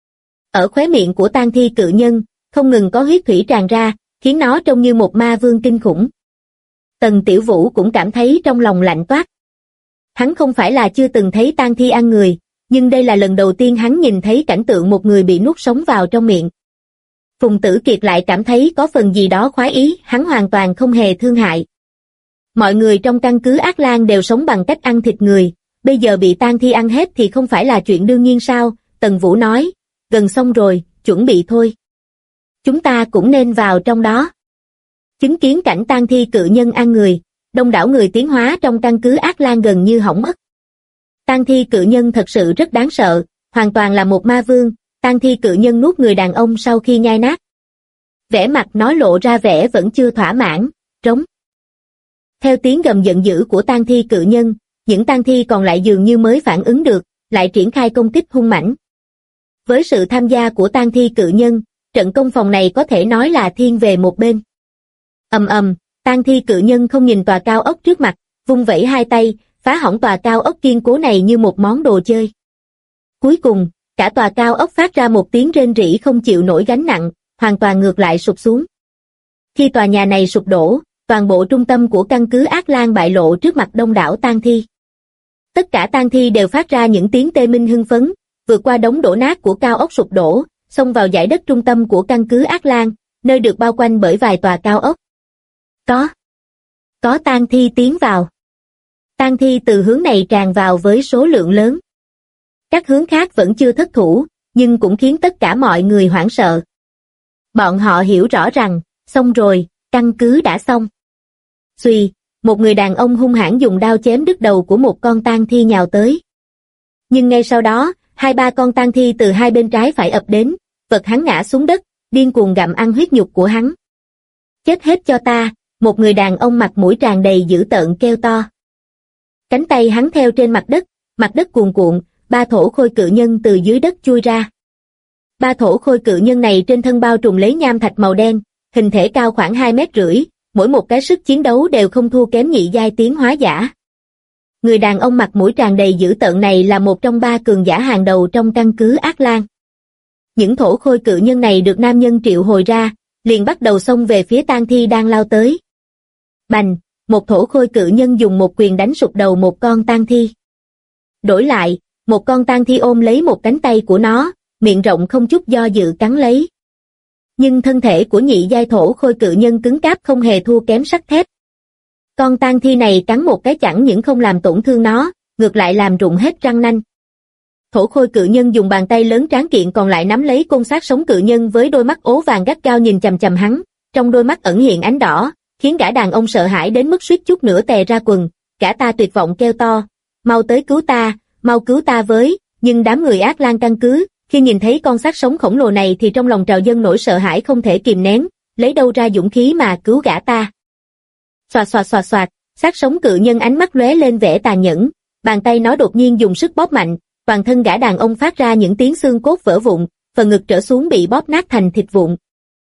Ở khóe miệng của tang thi cự nhân, không ngừng có huyết thủy tràn ra, khiến nó trông như một ma vương kinh khủng. Tần Tiểu Vũ cũng cảm thấy trong lòng lạnh toát. Hắn không phải là chưa từng thấy tang thi ăn người, nhưng đây là lần đầu tiên hắn nhìn thấy cảnh tượng một người bị nuốt sống vào trong miệng. Phùng Tử Kiệt lại cảm thấy có phần gì đó khoái ý, hắn hoàn toàn không hề thương hại. Mọi người trong căn cứ Ác Lan đều sống bằng cách ăn thịt người, bây giờ bị tang thi ăn hết thì không phải là chuyện đương nhiên sao? Tần Vũ nói, gần xong rồi, chuẩn bị thôi. Chúng ta cũng nên vào trong đó. Chứng kiến cảnh tang thi cự nhân ăn người, đông đảo người tiến hóa trong căn cứ Ác Lan gần như hỏng mất. Tang thi cự nhân thật sự rất đáng sợ, hoàn toàn là một ma vương. Tang thi cự nhân nuốt người đàn ông sau khi nhai nát. Vẻ mặt nó lộ ra vẻ vẫn chưa thỏa mãn, trống. Theo tiếng gầm giận dữ của tang thi cự nhân, những tang thi còn lại dường như mới phản ứng được, lại triển khai công kích hung mãnh. Với sự tham gia của tang thi cự nhân, trận công phòng này có thể nói là thiên về một bên. Ầm ầm, tang thi cự nhân không nhìn tòa cao ốc trước mặt, vung vẩy hai tay, phá hỏng tòa cao ốc kiên cố này như một món đồ chơi. Cuối cùng, cả tòa cao ốc phát ra một tiếng rên rỉ không chịu nổi gánh nặng, hoàn toàn ngược lại sụp xuống. Khi tòa nhà này sụp đổ, toàn bộ trung tâm của căn cứ Ác Lan bại lộ trước mặt đông đảo tang thi. Tất cả tang thi đều phát ra những tiếng tê minh hưng phấn, vượt qua đống đổ nát của cao ốc sụp đổ, xông vào dải đất trung tâm của căn cứ Ác Lan, nơi được bao quanh bởi vài tòa cao ốc. Có tang thi tiến vào. Tang thi từ hướng này tràn vào với số lượng lớn. Các hướng khác vẫn chưa thất thủ, nhưng cũng khiến tất cả mọi người hoảng sợ. Bọn họ hiểu rõ rằng, xong rồi, căn cứ đã xong. Xuy, một người đàn ông hung hãn dùng đao chém đứt đầu của một con tang thi nhào tới. Nhưng ngay sau đó, hai ba con tang thi từ hai bên trái phải ập đến, vật hắn ngã xuống đất, điên cuồng gặm ăn huyết nhục của hắn. Chết hết cho ta, một người đàn ông mặt mũi tràn đầy dữ tợn kêu to. Cánh tay hắn theo trên mặt đất cuồn cuộn, ba thổ khôi cự nhân từ dưới đất chui ra. Ba thổ khôi cự nhân này trên thân bao trùm lấy nham thạch màu đen, hình thể cao khoảng 2,5 mét, mỗi một cái sức chiến đấu đều không thua kém nhị giai tiến hóa giả. người đàn ông mặt mũi tràn đầy dữ tợn này là một trong 3 cường giả hàng đầu trong căn cứ Ác Lan. Những thổ khôi cự nhân này được nam nhân triệu hồi ra, liền bắt đầu xông về phía tang thi đang lao tới. Bành, một thổ khôi cự nhân dùng một quyền đánh sụp đầu một con tang thi. Đổi lại, một con tang thi ôm lấy một cánh tay của nó, miệng rộng không chút do dự cắn lấy. Nhưng thân thể của nhị giai thổ khôi cự nhân cứng cáp không hề thua kém sắt thép. Con tang thi này cắn một cái chẳng những không làm tổn thương nó, ngược lại làm rụng hết răng nanh. Thổ khôi cự nhân dùng bàn tay lớn tráng kiện còn lại nắm lấy côn xác sống cự nhân với đôi mắt ố vàng gắt gao nhìn chằm chằm hắn, trong đôi mắt ẩn hiện ánh đỏ, khiến gã đàn ông sợ hãi đến mức suýt chút nữa tè ra quần. Gã ta tuyệt vọng kêu to, mau tới cứu ta, mau cứu ta với. Nhưng đám người Ác Lan căn cứ, khi nhìn thấy con xác sống khổng lồ này thì trong lòng trào dâng nỗi sợ hãi không thể kìm nén, lấy đâu ra dũng khí mà cứu gã ta. Xoạt xoạt xoạt xoạt, xác sống cự nhân ánh mắt lóe lên vẻ tàn nhẫn, bàn tay nó đột nhiên dùng sức bóp mạnh, toàn thân gã đàn ông phát ra những tiếng xương cốt vỡ vụn, phần ngực trở xuống bị bóp nát thành thịt vụn.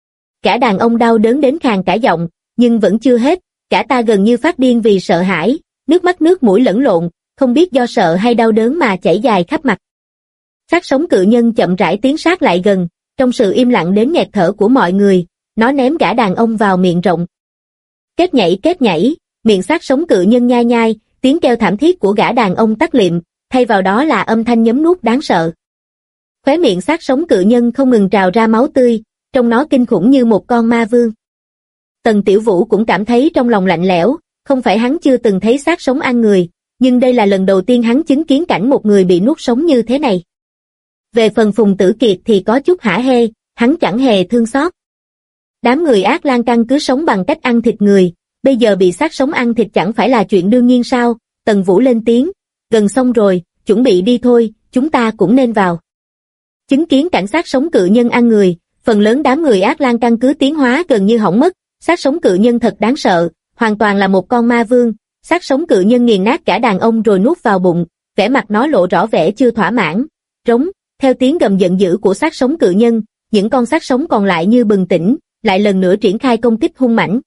Gã đàn ông đau đớn đến khàn cả giọng, nhưng vẫn chưa hết, gã ta gần như phát điên vì sợ hãi, nước mắt nước mũi lẫn lộn, không biết do sợ hay đau đớn mà chảy dài khắp mặt. Xác sống cự nhân chậm rãi tiến sát lại gần, trong sự im lặng đến nghẹt thở của mọi người, nó ném gã đàn ông vào miệng rộng. Kết nhảy, miệng xác sống cự nhân nhai nhai, tiếng kêu thảm thiết của gã đàn ông tắt lịm, thay vào đó là âm thanh nhấm nuốt đáng sợ. Khóe miệng xác sống cự nhân không ngừng trào ra máu tươi, trông nó kinh khủng như một con ma vương. Tần Tiểu Vũ cũng cảm thấy trong lòng lạnh lẽo, không phải hắn chưa từng thấy xác sống ăn người, nhưng đây là lần đầu tiên hắn chứng kiến cảnh một người bị nuốt sống như thế này. Về phần Phùng Tử Kiệt thì có chút hả hê, hắn chẳng hề thương xót. Đám người Ác Lan căn cứ sống bằng cách ăn thịt người, bây giờ bị xác sống ăn thịt chẳng phải là chuyện đương nhiên sao? Tần Vũ lên tiếng, gần xong rồi, chuẩn bị đi thôi, chúng ta cũng nên vào. Chứng kiến cảnh xác sống cự nhân ăn người, phần lớn đám người Ác Lan căn cứ tiến hóa gần như hỏng mất, xác sống cự nhân thật đáng sợ, hoàn toàn là một con ma vương. Xác sống cự nhân nghiền nát cả đàn ông rồi nuốt vào bụng, vẻ mặt nó lộ rõ vẻ chưa thỏa mãn. Rống, theo tiếng gầm giận dữ của xác sống cự nhân, những con xác sống còn lại như bừng tỉnh, lại lần nữa triển khai công kích hung mãnh.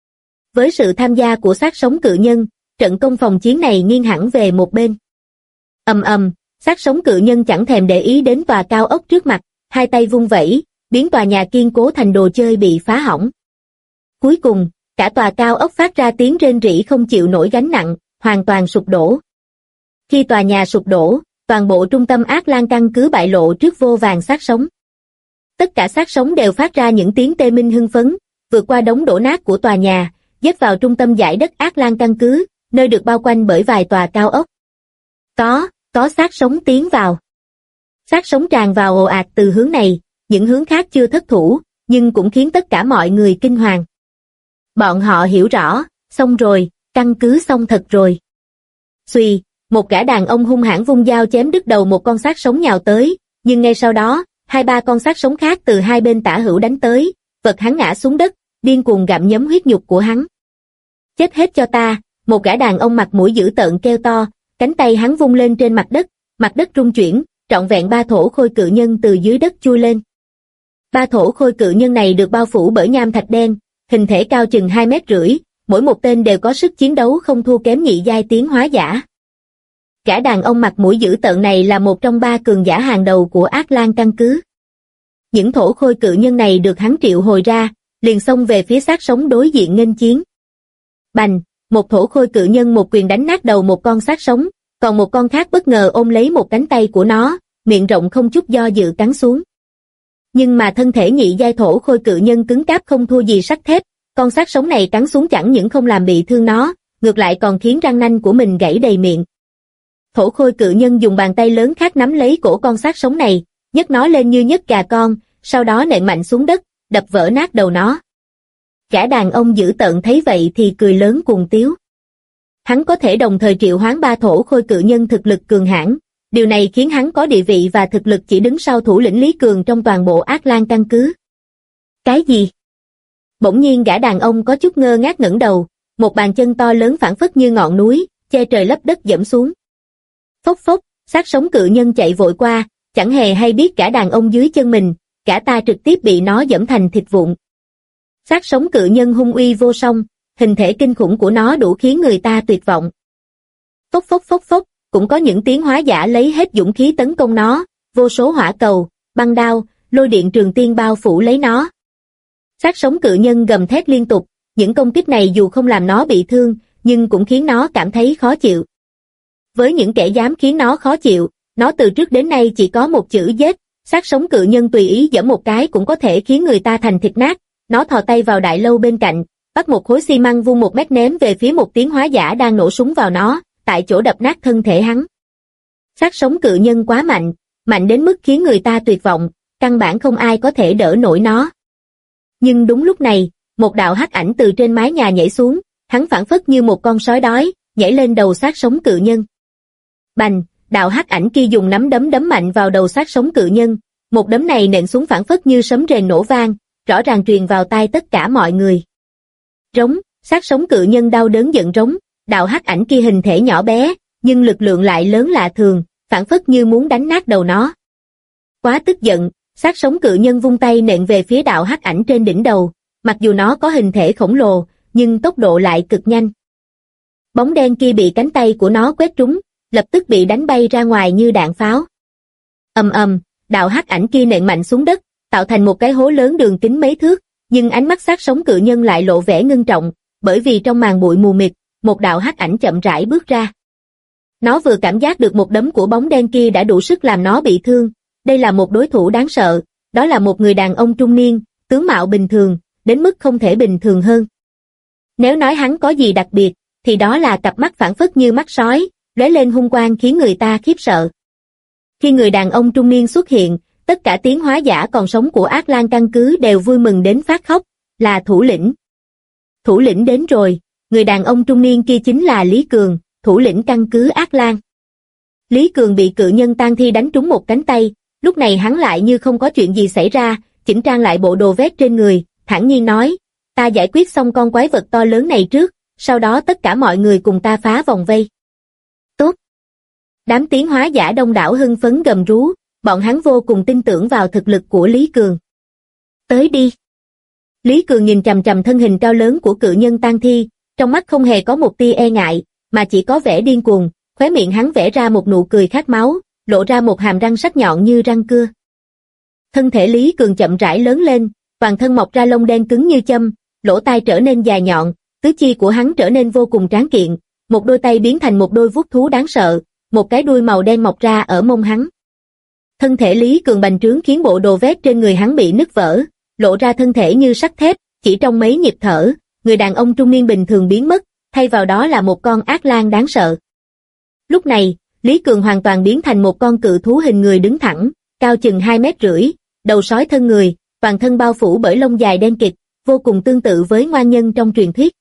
Với sự tham gia của xác sống cự nhân, trận công phòng chiến này nghiêng hẳn về một bên. Ầm ầm, xác sống cự nhân chẳng thèm để ý đến tòa cao ốc trước mặt, hai tay vung vẩy, biến tòa nhà kiên cố thành đồ chơi bị phá hỏng. Cuối cùng, cả tòa cao ốc phát ra tiếng rên rỉ không chịu nổi gánh nặng, hoàn toàn sụp đổ. Khi tòa nhà sụp đổ, toàn bộ trung tâm Ác Lan căn cứ bại lộ trước vô vàn xác sống. Tất cả xác sống đều phát ra những tiếng tê minh hưng phấn, vượt qua đống đổ nát của tòa nhà, dết vào trung tâm dải đất Ác Lan căn cứ, nơi được bao quanh bởi vài tòa cao ốc. Có xác sống tiến vào. Xác sống tràn vào ồ ạt từ hướng này, những hướng khác chưa thất thủ, nhưng cũng khiến tất cả mọi người kinh hoàng. Bọn họ hiểu rõ, xong rồi, căn cứ xong thật rồi. Xuy, một gã đàn ông hung hãn vung dao chém đứt đầu một con xác sống nhào tới, nhưng ngay sau đó, 2-3 con xác sống khác từ hai bên tả hữu đánh tới, vật hắn ngã xuống đất, điên cuồng gặm nhấm huyết nhục của hắn. Chết hết cho ta, một gã đàn ông mặt mũi dữ tợn kêu to, cánh tay hắn vung lên trên mặt đất rung chuyển, trọn vẹn 3 thổ khôi cự nhân từ dưới đất chui lên. 3 thổ khôi cự nhân này được bao phủ bởi nham thạch đen, hình thể cao chừng 2,5 mét, mỗi một tên đều có sức chiến đấu không thua kém nhị giai tiến hóa giả. Gã đàn ông mặt mũi dữ tợn này là một trong 3 cường giả hàng đầu của Ác Lan căn cứ. Những thổ khôi cự nhân này được hắn triệu hồi ra, liền xông về phía xác sống đối diện nghênh chiến. Bành, một thổ khôi cự nhân một quyền đánh nát đầu một con xác sống, còn một con khác bất ngờ ôm lấy một cánh tay của nó, miệng rộng không chút do dự cắn xuống. Nhưng mà thân thể nhị giai thổ khôi cự nhân cứng cáp không thua gì sắt thép, con xác sống này cắn xuống chẳng những không làm bị thương nó, ngược lại còn khiến răng nanh của mình gãy đầy miệng. Thổ khôi cự nhân dùng bàn tay lớn khác nắm lấy cổ con xác sống này, nhấc nó lên như nhấc gà con, sau đó nện mạnh xuống đất, đập vỡ nát đầu nó. Gã đàn ông dữ tợn thấy vậy thì cười lớn cuồng tiếu. Hắn có thể đồng thời triệu hoán 3 thổ khôi cự nhân thực lực cường hãn, điều này khiến hắn có địa vị và thực lực chỉ đứng sau thủ lĩnh Lý Cường trong toàn bộ Ác Lan căn cứ. Cái gì? Bỗng nhiên gã đàn ông có chút ngơ ngác ngẩng đầu, một bàn chân to lớn phảng phất như ngọn núi, che trời lấp đất giẫm xuống. Phốc phốc, xác sống cự nhân chạy vội qua, chẳng hề hay biết gã đàn ông dưới chân mình, gã ta trực tiếp bị nó giẫm thành thịt vụn. Xác sống cự nhân hung uy vô song, hình thể kinh khủng của nó đủ khiến người ta tuyệt vọng. Phốc phốc phốc phốc, cũng có những tiến hóa giả lấy hết dũng khí tấn công nó, vô số hỏa cầu, băng đao, lôi điện trường tiên bao phủ lấy nó. Xác sống cự nhân gầm thét liên tục, những công kích này dù không làm nó bị thương, nhưng cũng khiến nó cảm thấy khó chịu. Với những kẻ dám khiến nó khó chịu, nó từ trước đến nay chỉ có một chữ giết. Xác sống cự nhân tùy ý giẫm một cái cũng có thể khiến người ta thành thịt nát. Nó thò tay vào đại lâu bên cạnh, bắt một khối xi măng vung 1 mét ném về phía một tiến hóa giả đang nổ súng vào nó, tại chỗ đập nát thân thể hắn. Xác sống cự nhân quá mạnh, mạnh đến mức khiến người ta tuyệt vọng, căn bản không ai có thể đỡ nổi nó. Nhưng đúng lúc này, một đạo hắc ảnh từ trên mái nhà nhảy xuống, hắn phảng phất như một con sói đói, nhảy lên đầu xác sống cự nhân. Bành, đạo hắc ảnh kia dùng nắm đấm đấm mạnh vào đầu xác sống cự nhân, một đấm này nện xuống phảng phất như sấm rền nổ vang, rõ ràng truyền vào tai tất cả mọi người. Rống, xác sống cự nhân đau đớn giận rống, đạo hắc ảnh kia hình thể nhỏ bé, nhưng lực lượng lại lớn lạ thường, phảng phất như muốn đánh nát đầu nó. Quá tức giận, xác sống cự nhân vung tay nện về phía đạo hắc ảnh trên đỉnh đầu, mặc dù nó có hình thể khổng lồ, nhưng tốc độ lại cực nhanh. Bóng đen kia bị cánh tay của nó quét trúng, lập tức bị đánh bay ra ngoài như đạn pháo. Ầm ầm, đạo hắc ảnh kia nện mạnh xuống đất, tạo thành một cái hố lớn đường kính mấy thước, nhưng ánh mắt xác sống cự nhân lại lộ vẻ ngưng trọng, bởi vì trong màn bụi mù mịt, một đạo hắc ảnh chậm rãi bước ra. Nó vừa cảm giác được một đấm của bóng đen kia đã đủ sức làm nó bị thương, đây là một đối thủ đáng sợ, đó là một người đàn ông trung niên, tướng mạo bình thường, đến mức không thể bình thường hơn. Nếu nói hắn có gì đặc biệt, thì đó là cặp mắt phảng phất như mắt sói, lóe lên hung quang khiến người ta khiếp sợ. Khi người đàn ông trung niên xuất hiện, tất cả tiến hóa giả còn sống của Ác Lan căn cứ đều vui mừng đến phát khóc, là thủ lĩnh. Thủ lĩnh đến rồi, người đàn ông trung niên kia chính là Lý Cường, thủ lĩnh căn cứ Ác Lan. Lý Cường bị cự nhân tang thi đánh trúng một cánh tay, lúc này hắn lại như không có chuyện gì xảy ra, chỉnh trang lại bộ đồ vest trên người, thản nhiên nói, ta giải quyết xong con quái vật to lớn này trước, sau đó tất cả mọi người cùng ta phá vòng vây. Tốt. Đám tiến hóa giả đông đảo hưng phấn gầm rú, bọn hắn vô cùng tin tưởng vào thực lực của Lý Cường. Tới đi. Lý Cường nhìn chằm chằm thân hình cao lớn của cự nhân tang thi, trong mắt không hề có một tia e ngại, mà chỉ có vẻ điên cuồng, khóe miệng hắn vẽ ra một nụ cười khát máu, lộ ra một hàm răng sắc nhọn như răng cưa. Thân thể Lý Cường chậm rãi lớn lên, toàn thân mọc ra lông đen cứng như châm, lỗ tai trở nên dài nhọn, tứ chi của hắn trở nên vô cùng tráng kiện, một đôi tay biến thành một đôi vuốt thú đáng sợ, một cái đuôi màu đen mọc ra ở mông hắn. Thân thể Lý Cường bành trướng khiến bộ đồ vest trên người hắn bị nứt vỡ, lộ ra thân thể như sắt thép, chỉ trong mấy nhịp thở, người đàn ông trung niên bình thường biến mất, thay vào đó là một con ác lang đáng sợ. Lúc này, Lý Cường hoàn toàn biến thành một con cự thú hình người đứng thẳng, cao chừng 2,5 mét, đầu sói thân người, toàn thân bao phủ bởi lông dài đen kịt, vô cùng tương tự với ngoan nhân trong truyền thuyết.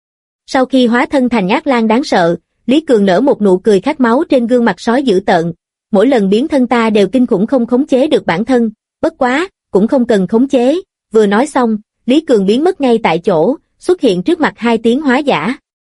Sau khi hóa thân thành ác lang đáng sợ, Lý Cường nở một nụ cười khát máu trên gương mặt sói dữ tợn. Mỗi lần biến thân ta đều kinh khủng không khống chế được bản thân, bất quá, cũng không cần khống chế. Vừa nói xong, Lý Cường biến mất ngay tại chỗ, xuất hiện trước mặt hai tiến hóa giả.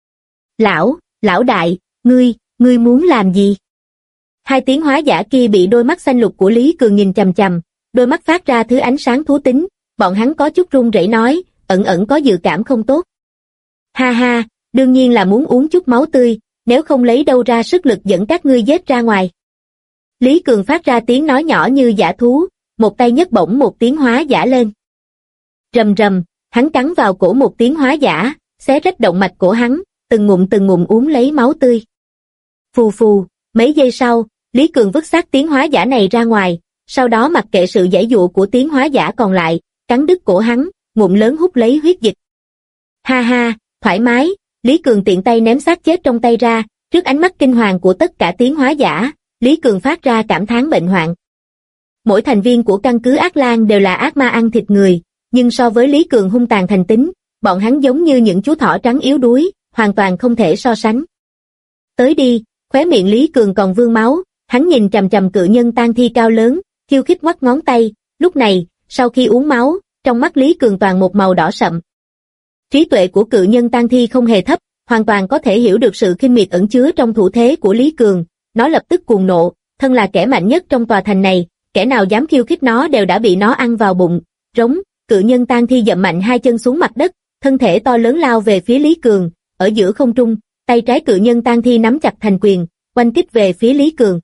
Lão đại, ngươi muốn làm gì? Hai tiến hóa giả kia bị đôi mắt xanh lục của Lý Cường nhìn chằm chằm, đôi mắt phát ra thứ ánh sáng thú tính, bọn hắn có chút run rẩy nói, ẩn có dự cảm không tốt. Ha ha, đương nhiên là muốn uống chút máu tươi, nếu không lấy đâu ra sức lực dẫn các ngươi giết ra ngoài. Lý Cường phát ra tiếng nói nhỏ như dã thú, một tay nhấc bổng một tiến hóa giả lên. Rầm rầm, hắn cắn vào cổ một tiến hóa giả, xé rách động mạch của hắn, từng ngụm uống lấy máu tươi. Phù phù, mấy giây sau, Lý Cường vứt xác tiến hóa giả này ra ngoài, sau đó mặc kệ sự giãy giụa của tiến hóa giả còn lại, cắn đứt cổ hắn, ngụm lớn hút lấy huyết dịch. Ha ha, thoải mái, Lý Cường tiện tay ném xác chết trong tay ra, trước ánh mắt kinh hoàng của tất cả tiến hóa giả, Lý Cường phát ra cảm thán bệnh hoạn. Mỗi thành viên của căn cứ Ác Lan đều là ác ma ăn thịt người, nhưng so với Lý Cường hung tàn thành tính, bọn hắn giống như những chú thỏ trắng yếu đuối, hoàn toàn không thể so sánh. Tới đi, khóe miệng Lý Cường còn vương máu, hắn nhìn chằm chằm cự nhân tang thi cao lớn, khiêu khích ngoắc ngón tay, lúc này, sau khi uống máu, trong mắt Lý Cường toàn một màu đỏ sậm. Trí tuệ của cự nhân tang thi không hề thấp, hoàn toàn có thể hiểu được sự khinh miệt ẩn chứa trong thủ thế của Lý Cường, nó lập tức cuồng nộ, thân là kẻ mạnh nhất trong tòa thành này, kẻ nào dám khiêu khích nó đều đã bị nó ăn vào bụng. Rống, cự nhân tang thi dậm mạnh hai chân xuống mặt đất, thân thể to lớn lao về phía Lý Cường, ở giữa không trung, tay trái cự nhân tang thi nắm chặt thành quyền, oanh kích về phía Lý Cường.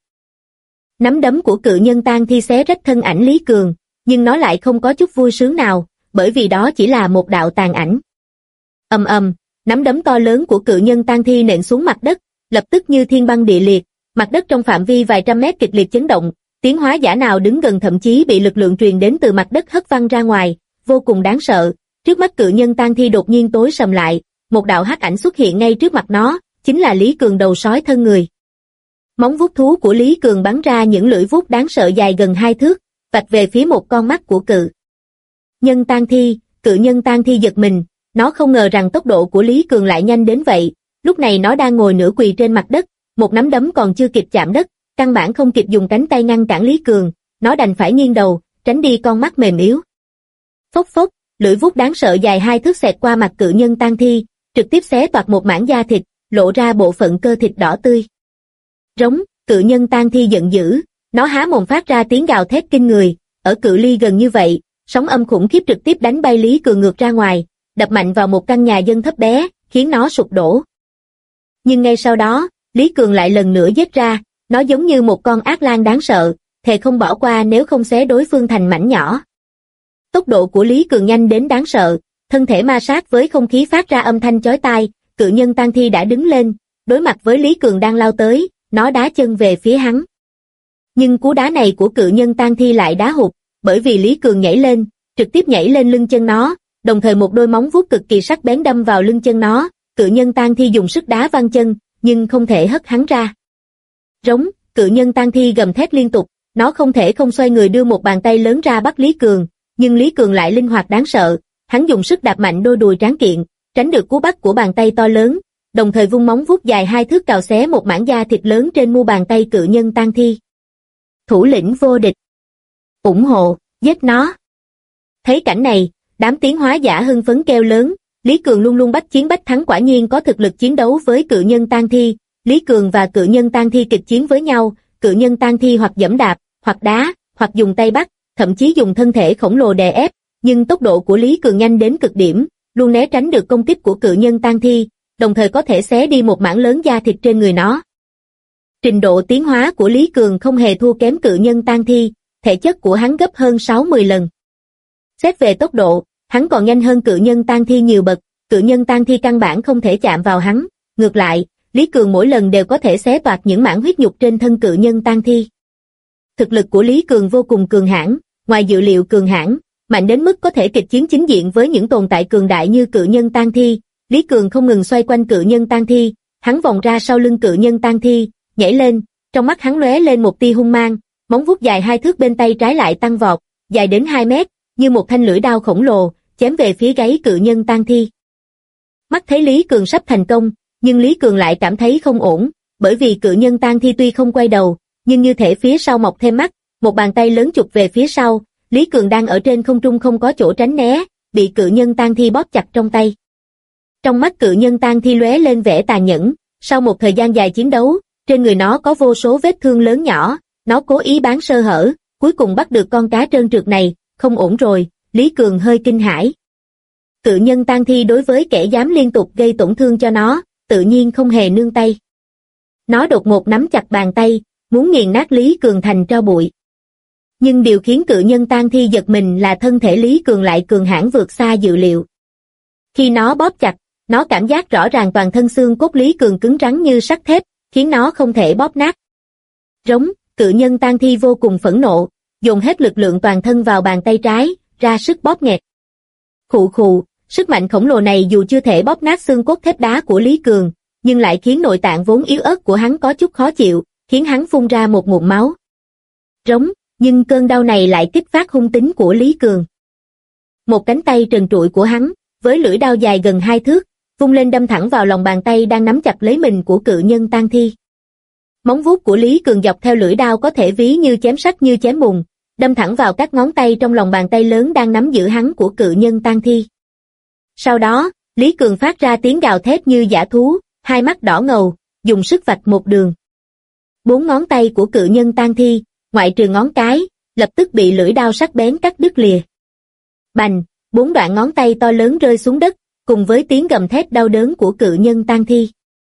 Nắm đấm của cự nhân tang thi xé rách thân ảnh Lý Cường, nhưng nó lại không có chút vui sướng nào, bởi vì đó chỉ là một đạo tàn ảnh. Ầm ầm, nắm đấm to lớn của cự nhân tang thi nện xuống mặt đất, lập tức như thiên băng địa liệt, mặt đất trong phạm vi vài trăm mét kịch liệt chấn động, tiếng hóa giả nào đứng gần thậm chí bị lực lượng truyền đến từ mặt đất hất văng ra ngoài, vô cùng đáng sợ. Trước mắt cự nhân tang thi đột nhiên tối sầm lại, một đạo hắc ảnh xuất hiện ngay trước mặt nó, chính là Lý Cường đầu sói thân người. Móng vuốt thú của Lý Cường bắn ra những lưỡi vuốt đáng sợ dài gần 2 thước, vạch về phía một con mắt của cự nhân tang thi giật mình, nó không ngờ rằng tốc độ của Lý Cường lại nhanh đến vậy. Lúc này nó đang ngồi nửa quỳ trên mặt đất, một nắm đấm còn chưa kịp chạm đất, căn bản không kịp dùng cánh tay ngăn cản Lý Cường, nó đành phải nghiêng đầu, tránh đi con mắt mềm yếu. Phốc phốc, lưỡi vuốt đáng sợ dài 2 thước xẹt qua mặt cự nhân tang thi, trực tiếp xé toạc một mảng da thịt, lộ ra bộ phận cơ thịt đỏ tươi. Rống, cự nhân tang thi giận dữ, nó há mồm phát ra tiếng gào thét kinh người, ở cự ly gần như vậy, sóng âm khủng khiếp trực tiếp đánh bay Lý Cường ngược ra ngoài, đập mạnh vào một căn nhà dân thấp bé, khiến nó sụp đổ. Nhưng ngay sau đó, Lý Cường lại lần nữa giết ra, nó giống như một con ác lang đáng sợ, thề không bỏ qua nếu không xé đối phương thành mảnh nhỏ. Tốc độ của Lý Cường nhanh đến đáng sợ, thân thể ma sát với không khí phát ra âm thanh chói tai, cự nhân tang thi đã đứng lên, đối mặt với Lý Cường đang lao tới, nó đá chân về phía hắn. Nhưng cú đá này của cự nhân tang thi lại đá hụt, bởi vì Lý Cường nhảy lên, trực tiếp nhảy lên lưng chân nó, đồng thời một đôi móng vuốt cực kỳ sắc bén đâm vào lưng chân nó, cự nhân tang thi dùng sức đá văng chân, nhưng không thể hất hắn ra. Rống, cự nhân tang thi gầm thét liên tục, nó không thể không xoay người đưa một bàn tay lớn ra bắt Lý Cường, nhưng Lý Cường lại linh hoạt đáng sợ, hắn dùng sức đạp mạnh đôi đùi tráng kiện, tránh được cú bắt của bàn tay to lớn, đồng thời vung móng vuốt dài 2 thước cào xé một mảng da thịt lớn trên mu bàn tay cự nhân tang thi. Thủ lĩnh vô địch. Ủng hộ, giết nó. Thấy cảnh này, đám tiến hóa giả hưng phấn kêu lớn, Lý Cường luôn luôn bách chiến bách thắng, quả nhiên có thực lực chiến đấu với cự nhân tang thi. Lý Cường và cự nhân tang thi kịch chiến với nhau, cự nhân tang thi hoặc giẫm đạp, hoặc đá, hoặc dùng tay bắt, thậm chí dùng thân thể khổng lồ đè ép, nhưng tốc độ của Lý Cường nhanh đến cực điểm, luôn né tránh được công kích của cự nhân tang thi, đồng thời có thể xé đi một mảng lớn da thịt trên người nó. Trình độ tiến hóa của Lý Cường không hề thua kém cự nhân tang thi, thể chất của hắn gấp hơn 60 lần. Xét về tốc độ, hắn còn nhanh hơn cự nhân tang thi nhiều bậc, cự nhân tang thi căn bản không thể chạm vào hắn, ngược lại, Lý Cường mỗi lần đều có thể xé toạc những mảng huyết nhục trên thân cự nhân tang thi. Thực lực của Lý Cường vô cùng cường hãn, ngoài dự liệu cường hãn, mạnh đến mức có thể kịch chiến chính diện với những tồn tại cường đại như cự nhân tang thi. Lý Cường không ngừng xoay quanh cự nhân tang thi, hắn vòng ra sau lưng cự nhân tang thi, nhảy lên, trong mắt hắn lóe lên một tia hung mang, móng vuốt dài 2 thước bên tay trái lại tăng vọt, dài đến 2 mét, như một thanh lưỡi đao khổng lồ, chém về phía gáy cự nhân tang thi. Mắt thấy Lý Cường sắp thành công, nhưng Lý Cường lại cảm thấy không ổn, bởi vì cự nhân tang thi tuy không quay đầu, nhưng như thể phía sau mọc thêm mắt, một bàn tay lớn chụp về phía sau, Lý Cường đang ở trên không trung không có chỗ tránh né, bị cự nhân tang thi bóp chặt trong tay. Trong mắt cự nhân tang thi lóe lên vẻ tàn nhẫn, sau một thời gian dài chiến đấu, trên người nó có vô số vết thương lớn nhỏ, nó cố ý bán sơ hở, cuối cùng bắt được con cá trơn trượt này, không ổn rồi, Lý Cường hơi kinh hãi. Cự nhân tang thi đối với kẻ dám liên tục gây tổn thương cho nó, tự nhiên không hề nương tay. Nó đột ngột nắm chặt bàn tay, muốn nghiền nát Lý Cường thành tro bụi. Nhưng điều khiến cự nhân tang thi giật mình là thân thể Lý Cường lại cường hãn vượt xa dự liệu. Khi nó bóp chặt, nó cảm giác rõ ràng toàn thân xương cốt Lý Cường cứng rắn như sắt thép, khiến nó không thể bóp nát. Rống, cự nhân tang thi vô cùng phẫn nộ, dồn hết lực lượng toàn thân vào bàn tay trái, ra sức bóp nghẹt. Khụ khụ, sức mạnh khổng lồ này dù chưa thể bóp nát xương cốt thép đá của Lý Cường, nhưng lại khiến nội tạng vốn yếu ớt của hắn có chút khó chịu, khiến hắn phun ra một ngụm máu. Rống, nhưng cơn đau này lại kích phát hung tính của Lý Cường. Một cánh tay trần trụi của hắn, với lưỡi đao dài gần 2 thước, vung lên đâm thẳng vào lòng bàn tay đang nắm chặt lấy mình của cự nhân tang thi. Móng vuốt của Lý Cường dọc theo lưỡi đao có thể ví như chém sắt như chém bùn, đâm thẳng vào các ngón tay trong lòng bàn tay lớn đang nắm giữ hắn của cự nhân tang thi. Sau đó, Lý Cường phát ra tiếng gào thét như dã thú, hai mắt đỏ ngầu, dùng sức vạch một đường. 4 ngón tay của cự nhân tang thi, ngoại trừ ngón cái, lập tức bị lưỡi đao sắc bén cắt đứt lìa. Bành, 4 đoạn ngón tay to lớn rơi xuống đất, cùng với tiếng gầm thét đau đớn của cự nhân tang thi.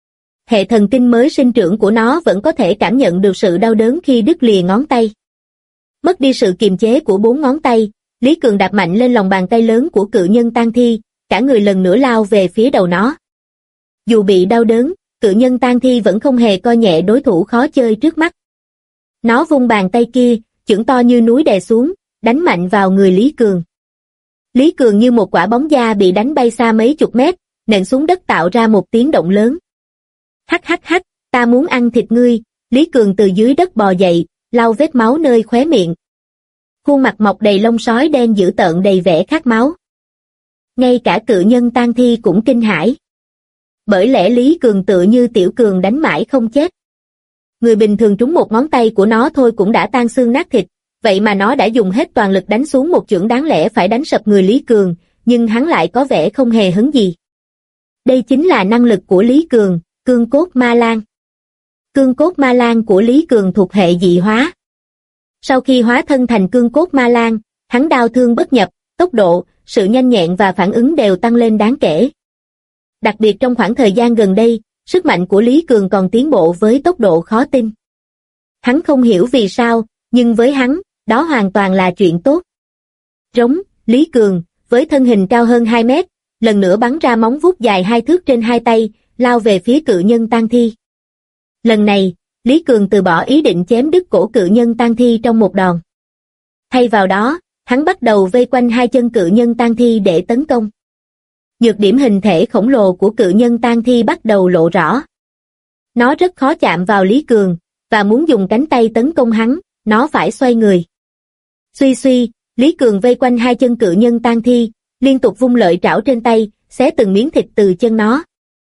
hệ thần kinh mới sinh trưởng của nó vẫn có thể cảm nhận được sự đau đớn khi đứt lìa ngón tay. Mất đi sự kiềm chế của 4 ngón tay, Lý Cường đạp mạnh lên lòng bàn tay lớn của cự nhân tang thi, cả người lần nữa lao về phía đầu nó. Dù bị đau đớn, cự nhân tang thi vẫn không hề coi nhẹ đối thủ khó chơi trước mắt. Nó vung bàn tay kia, chưởng to như núi đè xuống, đánh mạnh vào người Lý Cường. Lý Cường như một quả bóng da bị đánh bay xa mấy chục mét, nện xuống đất tạo ra một tiếng động lớn. Hắc hắc hắc, ta muốn ăn thịt ngươi. Lý Cường từ dưới đất bò dậy, lau vết máu nơi khóe miệng. Khuôn mặt mọc đầy lông sói đen dữ tợn đầy vẻ khát máu. Ngay cả cự nhân tang thi cũng kinh hãi. Bởi lẽ Lý Cường tựa như Tiểu Cường đánh mãi không chết. Người bình thường trúng một ngón tay của nó thôi cũng đã tan xương nát thịt, vậy mà nó đã dùng hết toàn lực đánh xuống một chưởng đáng lẽ phải đánh sập người Lý Cường, nhưng hắn lại có vẻ không hề hấn gì. Đây chính là năng lực của Lý Cường, cương cốt ma lang. Cương cốt ma lang của Lý Cường thuộc hệ dị hóa. Sau khi hóa thân thành cương cốt ma lang, hắn đao thương bất nhập, tốc độ, sự nhanh nhẹn và phản ứng đều tăng lên đáng kể. Đặc biệt trong khoảng thời gian gần đây, sức mạnh của Lý Cường còn tiến bộ với tốc độ khó tin. Hắn không hiểu vì sao, nhưng với hắn, đó hoàn toàn là chuyện tốt. Rống, Lý Cường, với thân hình cao hơn 2 mét, lần nữa bắn ra móng vuốt dài 2 thước trên 2 tay, lao về phía cự nhân tang thi. Lần này, Lý Cường từ bỏ ý định chém đứt cổ cự nhân tang thi trong một đòn. Thay vào đó, hắn bắt đầu vây quanh 2 chân cự nhân tang thi để tấn công. Nhược điểm hình thể khổng lồ của cự nhân tang thi bắt đầu lộ rõ. Nó rất khó chạm vào Lý Cường, và muốn dùng cánh tay tấn công hắn, nó phải xoay người. Suy suy, Lý Cường vây quanh 2 chân cự nhân tang thi, liên tục vung lợi trảo trên tay, xé từng miếng thịt từ chân nó.